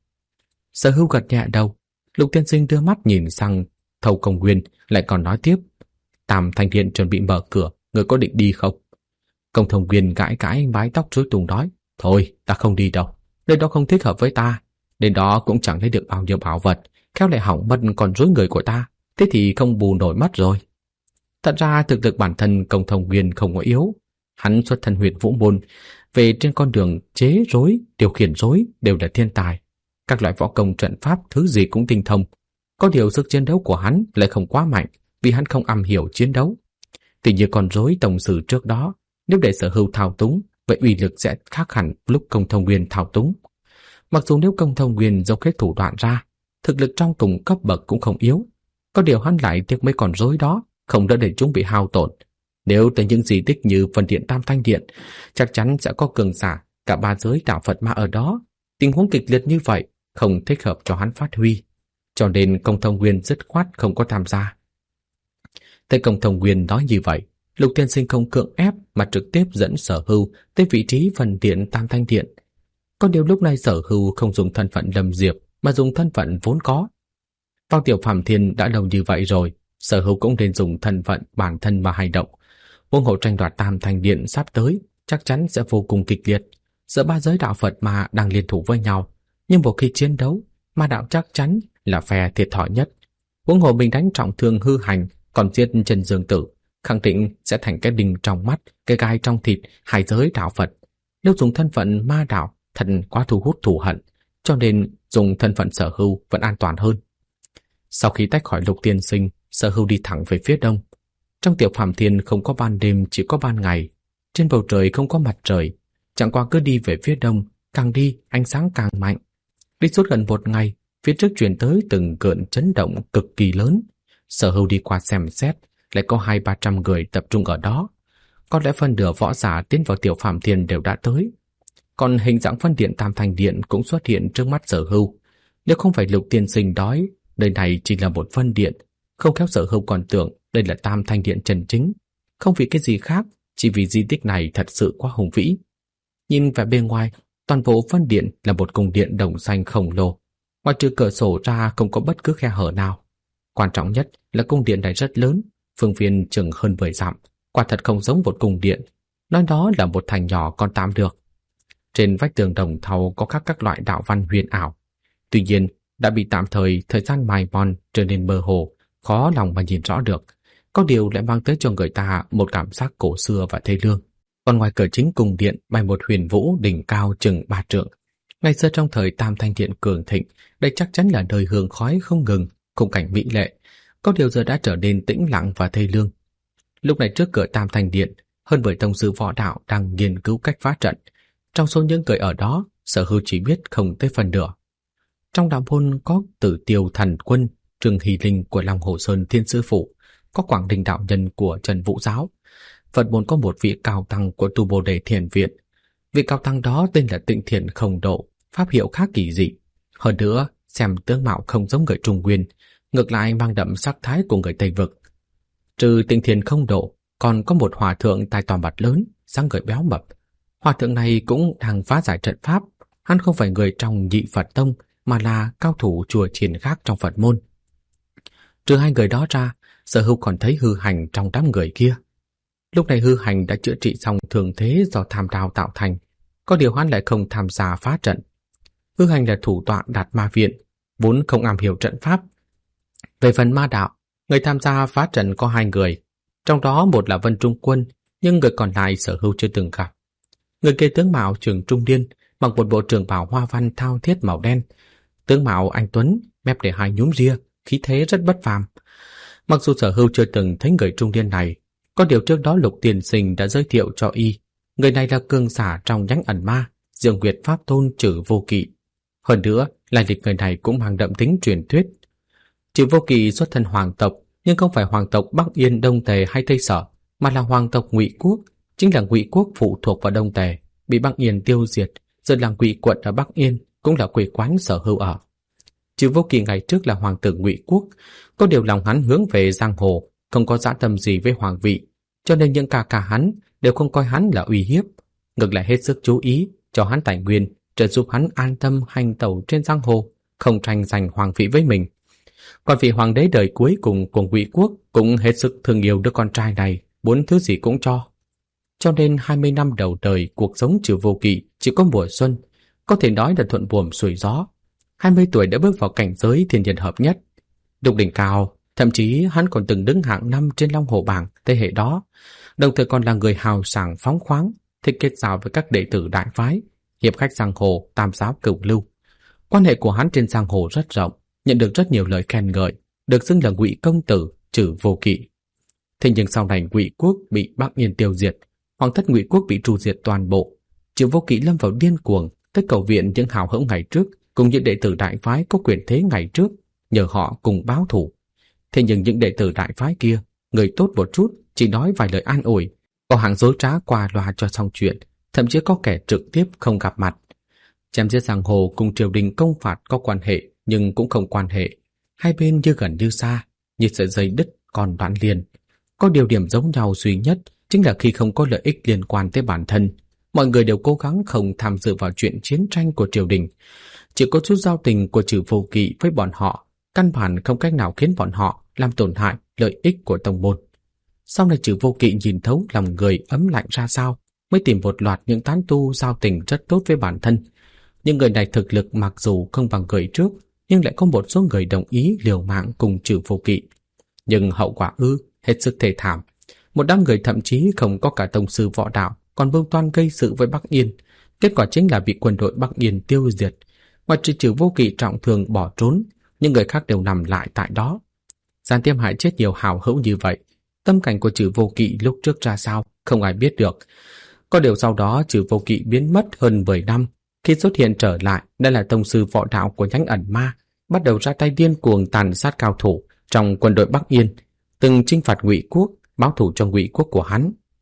Sở Hưu gật nhẹ đầu. Lục Tiên Sinh đưa mắt nhìn sang Thâu Công Nguyên, lại còn nói tiếp: Tam Thành Điện chuẩn bị mở cửa, người có định đi không? Công Thông Nguyên gãi gãi mái tóc rối tung nói: thôi, ta không đi đâu, nơi đó không thích hợp với ta, đến đó cũng chẳng lấy được bao nhiêu bảo vật, khéo lại hỏng mất con rối người của ta, thế thì không bù nổi mất rồi. Thật ra thực lực bản thân Công Thông Nguyên không có yếu, hắn xuất thân Huyền Vũ môn, về trên con đường chế rối, điều khiển rối đều là thiên tài, các loại võ công trận pháp thứ gì cũng tinh thông. Có điều sức chiến đấu của hắn lại không quá mạnh, vì hắn không am hiểu chiến đấu. Thì như con rối tổng sử trước đó, nếu để Sở Hưu thao túng, vậy uy lực sẽ khác hẳn lúc Công Thông Nguyên thao túng. Mặc dù nếu Công Thông Nguyên dốc hết thủ đoạn ra, thực lực trong cùng cấp bậc cũng không yếu, có điều hắn lại tiếc mấy con rối đó, không đỡ để chúng bị hao tổn. Nếu tới những di tích như phần điện Tam Thanh Điện, chắc chắn sẽ có cường giả cả ba giới đạo Phật ma ở đó. Tình huống kịch liệt như vậy không thích hợp cho hắn phát huy, cho nên Công Thông Nguyên dứt khoát không có tham gia. Thấy Công Thông Nguyên nói như vậy, Lục Tiên Sinh không cưỡng ép mà trực tiếp dẫn Sở Hưu tới vị trí phần điện Tam Thanh Điện. Có điều lúc này Sở Hưu không dùng thân phận Lâm Diệp mà dùng thân phận vốn có. Vào Tiểu Phạm Thiên đã lâu như vậy rồi, Sở Hưu cũng nên dùng thân phận bản thân mà hành động. Huống hồ tranh đoạt Tam Thanh Điện sắp tới chắc chắn sẽ vô cùng kịch liệt. Giữa ba giới đạo Phật ma đang liên thủ với nhau, nhưng một khi chiến đấu, ma đạo chắc chắn là phe thiệt thòi nhất. Huống hồ mình đánh trọng thương Hư Hành, còn giết Trần Dương Tử, khẳng định sẽ thành cái đinh trong mắt, cái gai trong thịt hai giới đạo Phật. Nếu dùng thân phận ma đạo thật quá thu hút thù hận, cho nên dùng thân phận Sở Hưu vẫn an toàn hơn. Sau khi tách khỏi Lục Tiên Sinh, Sở Hưu đi thẳng về phía đông. Trong Tiểu Phạm Thiên không có ban đêm, chỉ có ban ngày. Trên bầu trời không có mặt trời, chẳng qua cứ đi về phía đông, càng đi ánh sáng càng mạnh. Đi suốt gần một ngày, phía trước truyền tới từng cơn chấn động cực kỳ lớn. Sở Hưu đi qua xem xét, lại có 200-300 người tập trung ở đó. có lẽ phân nửa võ giả tiến vào Tiểu Phàm Thiên đều đã tới. Còn hình dạng phân điện Tam Thanh Điện cũng xuất hiện trước mắt Sở Hưu. Nếu không phải Lục tiên sinh đói, nơi này chỉ là một phân điện, không khéo Sở Hưu còn tưởng đây là Tam Thanh Điện chân chính. Không vì cái gì khác, chỉ vì di tích này thật sự quá hùng vĩ. Nhìn vẻ bên ngoài, toàn bộ phân điện là một cung điện đồng xanh khổng lồ. Ngoài trừ cửa sổ ra không có bất cứ khe hở nào. Quan trọng nhất là cung điện này rất lớn, phương viên chừng hơn 10 dặm, quả thật không giống một cung điện, nói đó là một thành nhỏ còn tạm được. Trên vách tường đồng thau có khắc các loại đạo văn huyền ảo. Tuy nhiên, đã bị tạm thời thời gian mài mòn trở nên mơ hồ, khó lòng mà nhìn rõ được. Có điều lại mang tới cho người ta một cảm giác cổ xưa và thê lương. Còn ngoài cửa chính cung điện bày một huyền vũ đỉnh cao chừng 3 trượng. Ngày xưa trong thời Tam Thanh Điện cường thịnh, đây chắc chắn là nơi hương khói không ngừng, khung cảnh mỹ lệ. Có điều giờ đã trở nên tĩnh lặng và thê lương. Lúc này trước cửa Tam Thanh Điện, hơn 10 tông sư võ đạo đang nghiên cứu cách phá trận. Trong số những người ở đó, Sở Hưu chỉ biết không tới phần nửa. Trong đạo môn có Tử Tiêu Thần Quân, Trương Hy Linh của Long Hồ Sơn Thiên Sư Phụ, có Quảng Đình đạo nhân của Trần Vũ Giáo. Phật môn có một vị cao tăng của Tu Bồ Đề Thiền Viện. Vị cao tăng đó tên là Tịnh Thiện Không Độ, pháp hiệu khá kỳ dị. Hơn nữa, xem tướng mạo không giống người Trung Nguyên, ngược lại mang đậm sắc thái của người Tây Vực. Trừ Tịnh Thiện Không Độ, còn có một hòa thượng tai to mặt lớn, dáng người béo mập. Hòa thượng này cũng đang phá giải trận pháp. Hắn không phải người trong Nhị Phật Tông, mà là cao thủ chùa chiền khác trong Phật môn. Trừ hai người đó ra, Sở Hưu còn thấy Hư Hành trong đám người kia. Lúc này Hư Hành đã chữa trị xong thương thế do tham đao tạo thành, có điều hắn lại không tham gia phá trận. Hư Hành là thủ tọa Đạt Ma Viện, vốn không am hiểu trận pháp. Về phần ma đạo, người tham gia phá trận có 2 người, trong đó một là Vân Trung Quân, nhưng người còn lại Sở Hưu chưa từng gặp. Người kia tướng mạo trường trung niên, mặc một bộ trường bào hoa văn thao thiết màu đen, tướng mạo anh tuấn, mép để 2 nhúm ria, khí thế rất bất phàm. Mặc dù Sở Hưu chưa từng thấy người trung niên này, có điều trước đó Lục tiên sinh đã giới thiệu cho y, người này là cường giả trong nhánh ẩn ma, Dương Nguyệt Pháp Tôn Trử Vô Kỵ. Hơn nữa, lai lịch người này cũng mang đậm tính truyền thuyết. Trử Vô Kỵ xuất thân hoàng tộc, nhưng không phải hoàng tộc Bắc Yên, Đông Tề hay Tây Sở, mà là hoàng tộc Ngụy Quốc, chính là Ngụy Quốc phụ thuộc vào Đông Tề, bị Bắc Yên tiêu diệt, giờ là Ngụy quận ở Bắc Yên, cũng là quê quán Sở Hưu ở. Trử Vô Kỵ ngày trước là hoàng tử Ngụy Quốc, có điều lòng hắn hướng về giang hồ, không có dã tâm gì với hoàng vị, cho nên những ca hắn đều không coi hắn là uy hiếp, ngược lại hết sức chú ý cho hắn tài nguyên, trợ giúp hắn an tâm hành tẩu trên giang hồ, không tranh giành hoàng vị với mình. Còn vị hoàng đế đời cuối cùng của Ngụy Quốc cũng hết sức thương yêu đứa con trai này, muốn thứ gì cũng cho. Cho nên 20 năm đầu đời cuộc sống Trử Vô Kỵ chỉ có mùa xuân, có thể nói là thuận buồm xuôi gió. 20 tuổi đã bước vào cảnh giới thiên nhân hợp nhất, đục đỉnh cao, thậm chí hắn còn từng đứng hạng 5 trên Long Hồ bảng thế hệ đó, đồng thời còn là người hào sảng phóng khoáng, thích kết giao với các đệ tử đại phái, hiệp khách giang hồ, tam giáo cửu lưu. Quan hệ của hắn trên giang hồ rất rộng, nhận được rất nhiều lời khen ngợi, được xưng là Ngụy công tử Trử Vô Kỵ. Thế nhưng sau này Ngụy Quốc bị Bắc Yên tiêu diệt, hoàng thất Ngụy Quốc bị tru diệt toàn bộ, Trử Vô Kỵ lâm vào điên cuồng, tới cầu viện những hào hữu ngày trước cùng những đệ tử đại phái có quyền thế ngày trước, nhờ họ cùng báo thù. Thế nhưng những đệ tử đại phái kia, người tốt một chút, chỉ nói vài lời an ủi, có hạng dối trá qua loa cho xong chuyện, thậm chí có kẻ trực tiếp không gặp mặt. Chém giết giang hồ cùng triều đình công phạt có quan hệ, nhưng cũng không quan hệ, hai bên như gần như xa, như sợi dây đứt còn đoạn liền. Có điều điểm giống nhau duy nhất chính là khi không có lợi ích liên quan tới bản thân, mọi người đều cố gắng không tham dự vào chuyện chiến tranh của triều đình. Chỉ có chút giao tình của Trử Vô Kỵ với bọn họ, căn bản không cách nào khiến bọn họ làm tổn hại lợi ích của tông môn. Sau này Trử Vô Kỵ nhìn thấu lòng người ấm lạnh ra sao, mới tìm một loạt những tán tu giao tình rất tốt với bản thân. Những người này thực lực mặc dù không bằng người trước, nhưng lại có một số người đồng ý liều mạng cùng Trử Vô Kỵ. Nhưng hậu quả hết sức thê thảm. Một đám người thậm chí không có cả tông sư võ đạo, còn mưu toan gây sự với Bắc Yên. Kết quả chính là bị quân đội Bắc Yên tiêu diệt. Ngoài trừ Trử Vô Kỵ trọng thương bỏ trốn, những người khác đều nằm lại tại đó. Giàn Tiêm hại chết nhiều hào hữu như vậy, tâm cảnh của Trử Vô Kỵ lúc trước ra sao, không ai biết được. Có điều sau đó Trử Vô Kỵ biến mất hơn 10 năm, khi xuất hiện trở lại, đây là tông sư võ đạo của nhánh ẩn ma, bắt đầu ra tay điên cuồng tàn sát cao thủ trong quân đội Bắc Yên, từng chinh phạt Ngụy Quốc, báo thù cho Ngụy Quốc của hắn.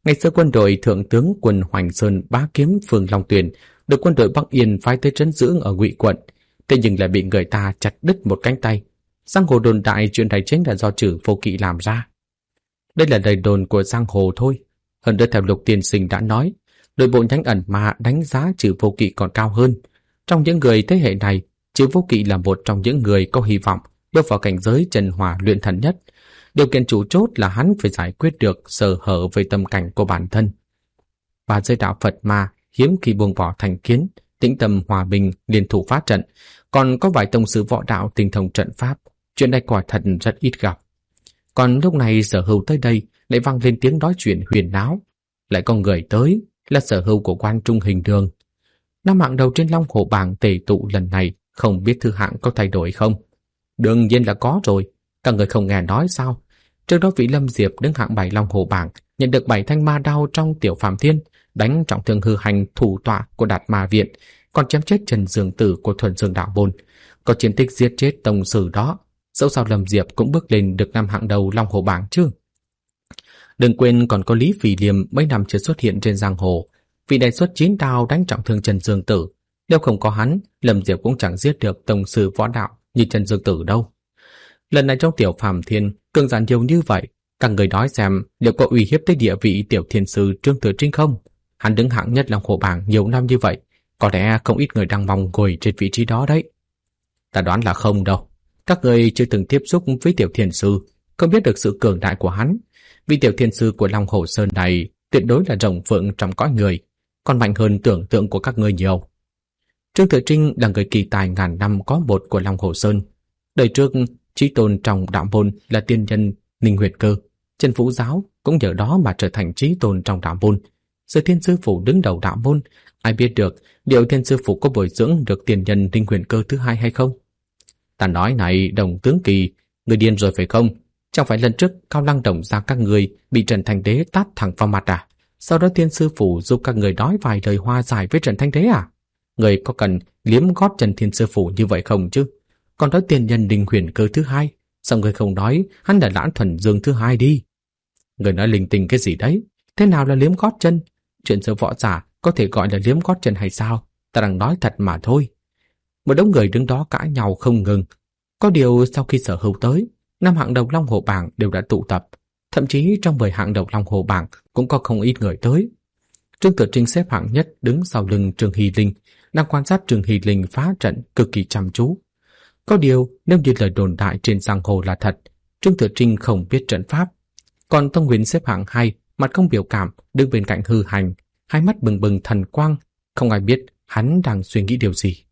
Ngày xưa quân đội thượng tướng quân Hoành Sơn bá kiếm phường Long Tuyền được quân đội Bắc Yên phái tới trấn giữ ở Ngụy quận, thế nhưng lại bị người ta chặt đứt một cánh tay. Giang hồ đồn đại chuyện này chính là do Trừ Vô Kỵ làm ra. Đây là lời đồn của giang hồ thôi. Hơn nữa theo Lục tiên sinh đã nói, nội bộ nhánh ẩn mà đánh giá Trừ Vô Kỵ còn cao hơn. Trong những người thế hệ này, Trừ Vô Kỵ là một trong những người có hy vọng bước vào cảnh giới chân hỏa luyện thần nhất. Điều kiện chủ chốt là hắn phải giải quyết được sơ hở về tâm cảnh của bản thân. Và giới đạo Phật ma hiếm khi buông bỏ thành kiến, tĩnh tâm hòa bình liên thủ phá trận, còn có vài tông sư võ đạo tinh thông trận pháp, chuyện này quả thật rất ít gặp. Còn lúc này Sở Hưu tới đây lại vang lên tiếng nói chuyện huyền náo, lại có người tới là Sở Hưu của Quan Trung Hình Đường. Năm hạng đầu trên Long Hổ bảng tề tụ lần này, không biết thứ hạng có thay đổi không? Đương nhiên là có rồi, các người không nghe nói sao? Trước đó vị Lâm Diệp đứng hạng 7 Long Hổ bảng, nhận được 7 thanh ma đao trong Tiểu Phàm Thiên, đánh trọng thương hư hành thủ tọa của Đạt Ma Viện, còn chém chết Trần Dương Tử của Thuần Dương Đạo Môn, có chiến tích giết chết tông sử đó. Dẫu sao Lâm Diệp cũng bước lên được năm hạng đầu Long Hổ bảng chứ. Đừng quên còn có Lý Phỉ Liêm mấy năm chưa xuất hiện trên giang hồ, vị đại xuất 9 đao đánh trọng thương Trần Dương Tử. Nếu không có hắn, Lâm Diệp cũng chẳng giết được tông sư võ đạo như Trần Dương Tử đâu. Lần này trong Tiểu Phàm Thiên cường giả nhiều như vậy, các người nói xem liệu có uy hiếp tới địa vị Tiểu Thiên Sư Trương Thừa Trinh không? Hắn đứng hạng nhất Long Hổ bảng nhiều năm như vậy, có lẽ không ít người đang mong ngồi trên vị trí đó đấy. Ta đoán là không đâu. Các người chưa từng tiếp xúc với Tiểu Thiên Sư, không biết được sự cường đại của hắn. Vì Tiểu Thiên Sư của Long Hổ Sơn này tuyệt đối là rồng phượng trong cõi người, còn mạnh hơn tưởng tượng của các người nhiều. Trương Thừa Trinh là người kỳ tài ngàn năm có một của Long Hổ Sơn. Đời trước, chí tôn trong đạo môn là tiên nhân Ninh Huyệt Cơ, Chân Vũ Giáo cũng nhờ đó mà trở thành chí tôn trong đạo môn. Giờ Thiên Sư Phụ đứng đầu đạo môn, ai biết được liệu Thiên Sư Phụ có bồi dưỡng được tiên nhân Ninh Huyệt Cơ thứ hai hay không? Ta nói này, Đồng Tướng Kỳ, người điên rồi phải không? Chẳng phải lần trước Cao Lăng Đồng ra các người bị Trần Thanh Đế tát thẳng vào mặt à? Sau đó Thiên Sư Phụ giúp các người nói vài lời hoa giải với Trần Thanh Đế à? Người có cần liếm gót chân Thiên Sư Phụ như vậy không chứ? Còn nói tiền nhân Ninh Huyền Cơ thứ hai, sao người không nói hắn là Lãn Thuần Dương thứ hai đi? Người nói linh tinh cái gì đấy? Thế nào là liếm gót chân? Chuyện giữa võ giả có thể gọi là liếm gót chân hay sao? Ta đang nói thật mà thôi. Một đống người đứng đó cãi nhau không ngừng. Có điều sau khi Sở Hưu tới, 5 hạng đầu Long Hổ bảng đều đã tụ tập. Thậm chí trong 10 hạng đầu Long Hổ bảng cũng có không ít người tới. Trương Tử Trinh xếp hạng nhất đứng sau lưng Trương Hy Linh, đang quan sát Trương Hy Linh phá trận cực kỳ chăm chú. Có điều nếu như lời đồn đại trên giang hồ là thật, Trương Tử Trinh không biết trận pháp. Còn Tông Huyền xếp hạng 2, mặt không biểu cảm, đứng bên cạnh hư hành, hai mắt bừng bừng thần quang, không ai biết hắn đang suy nghĩ điều gì.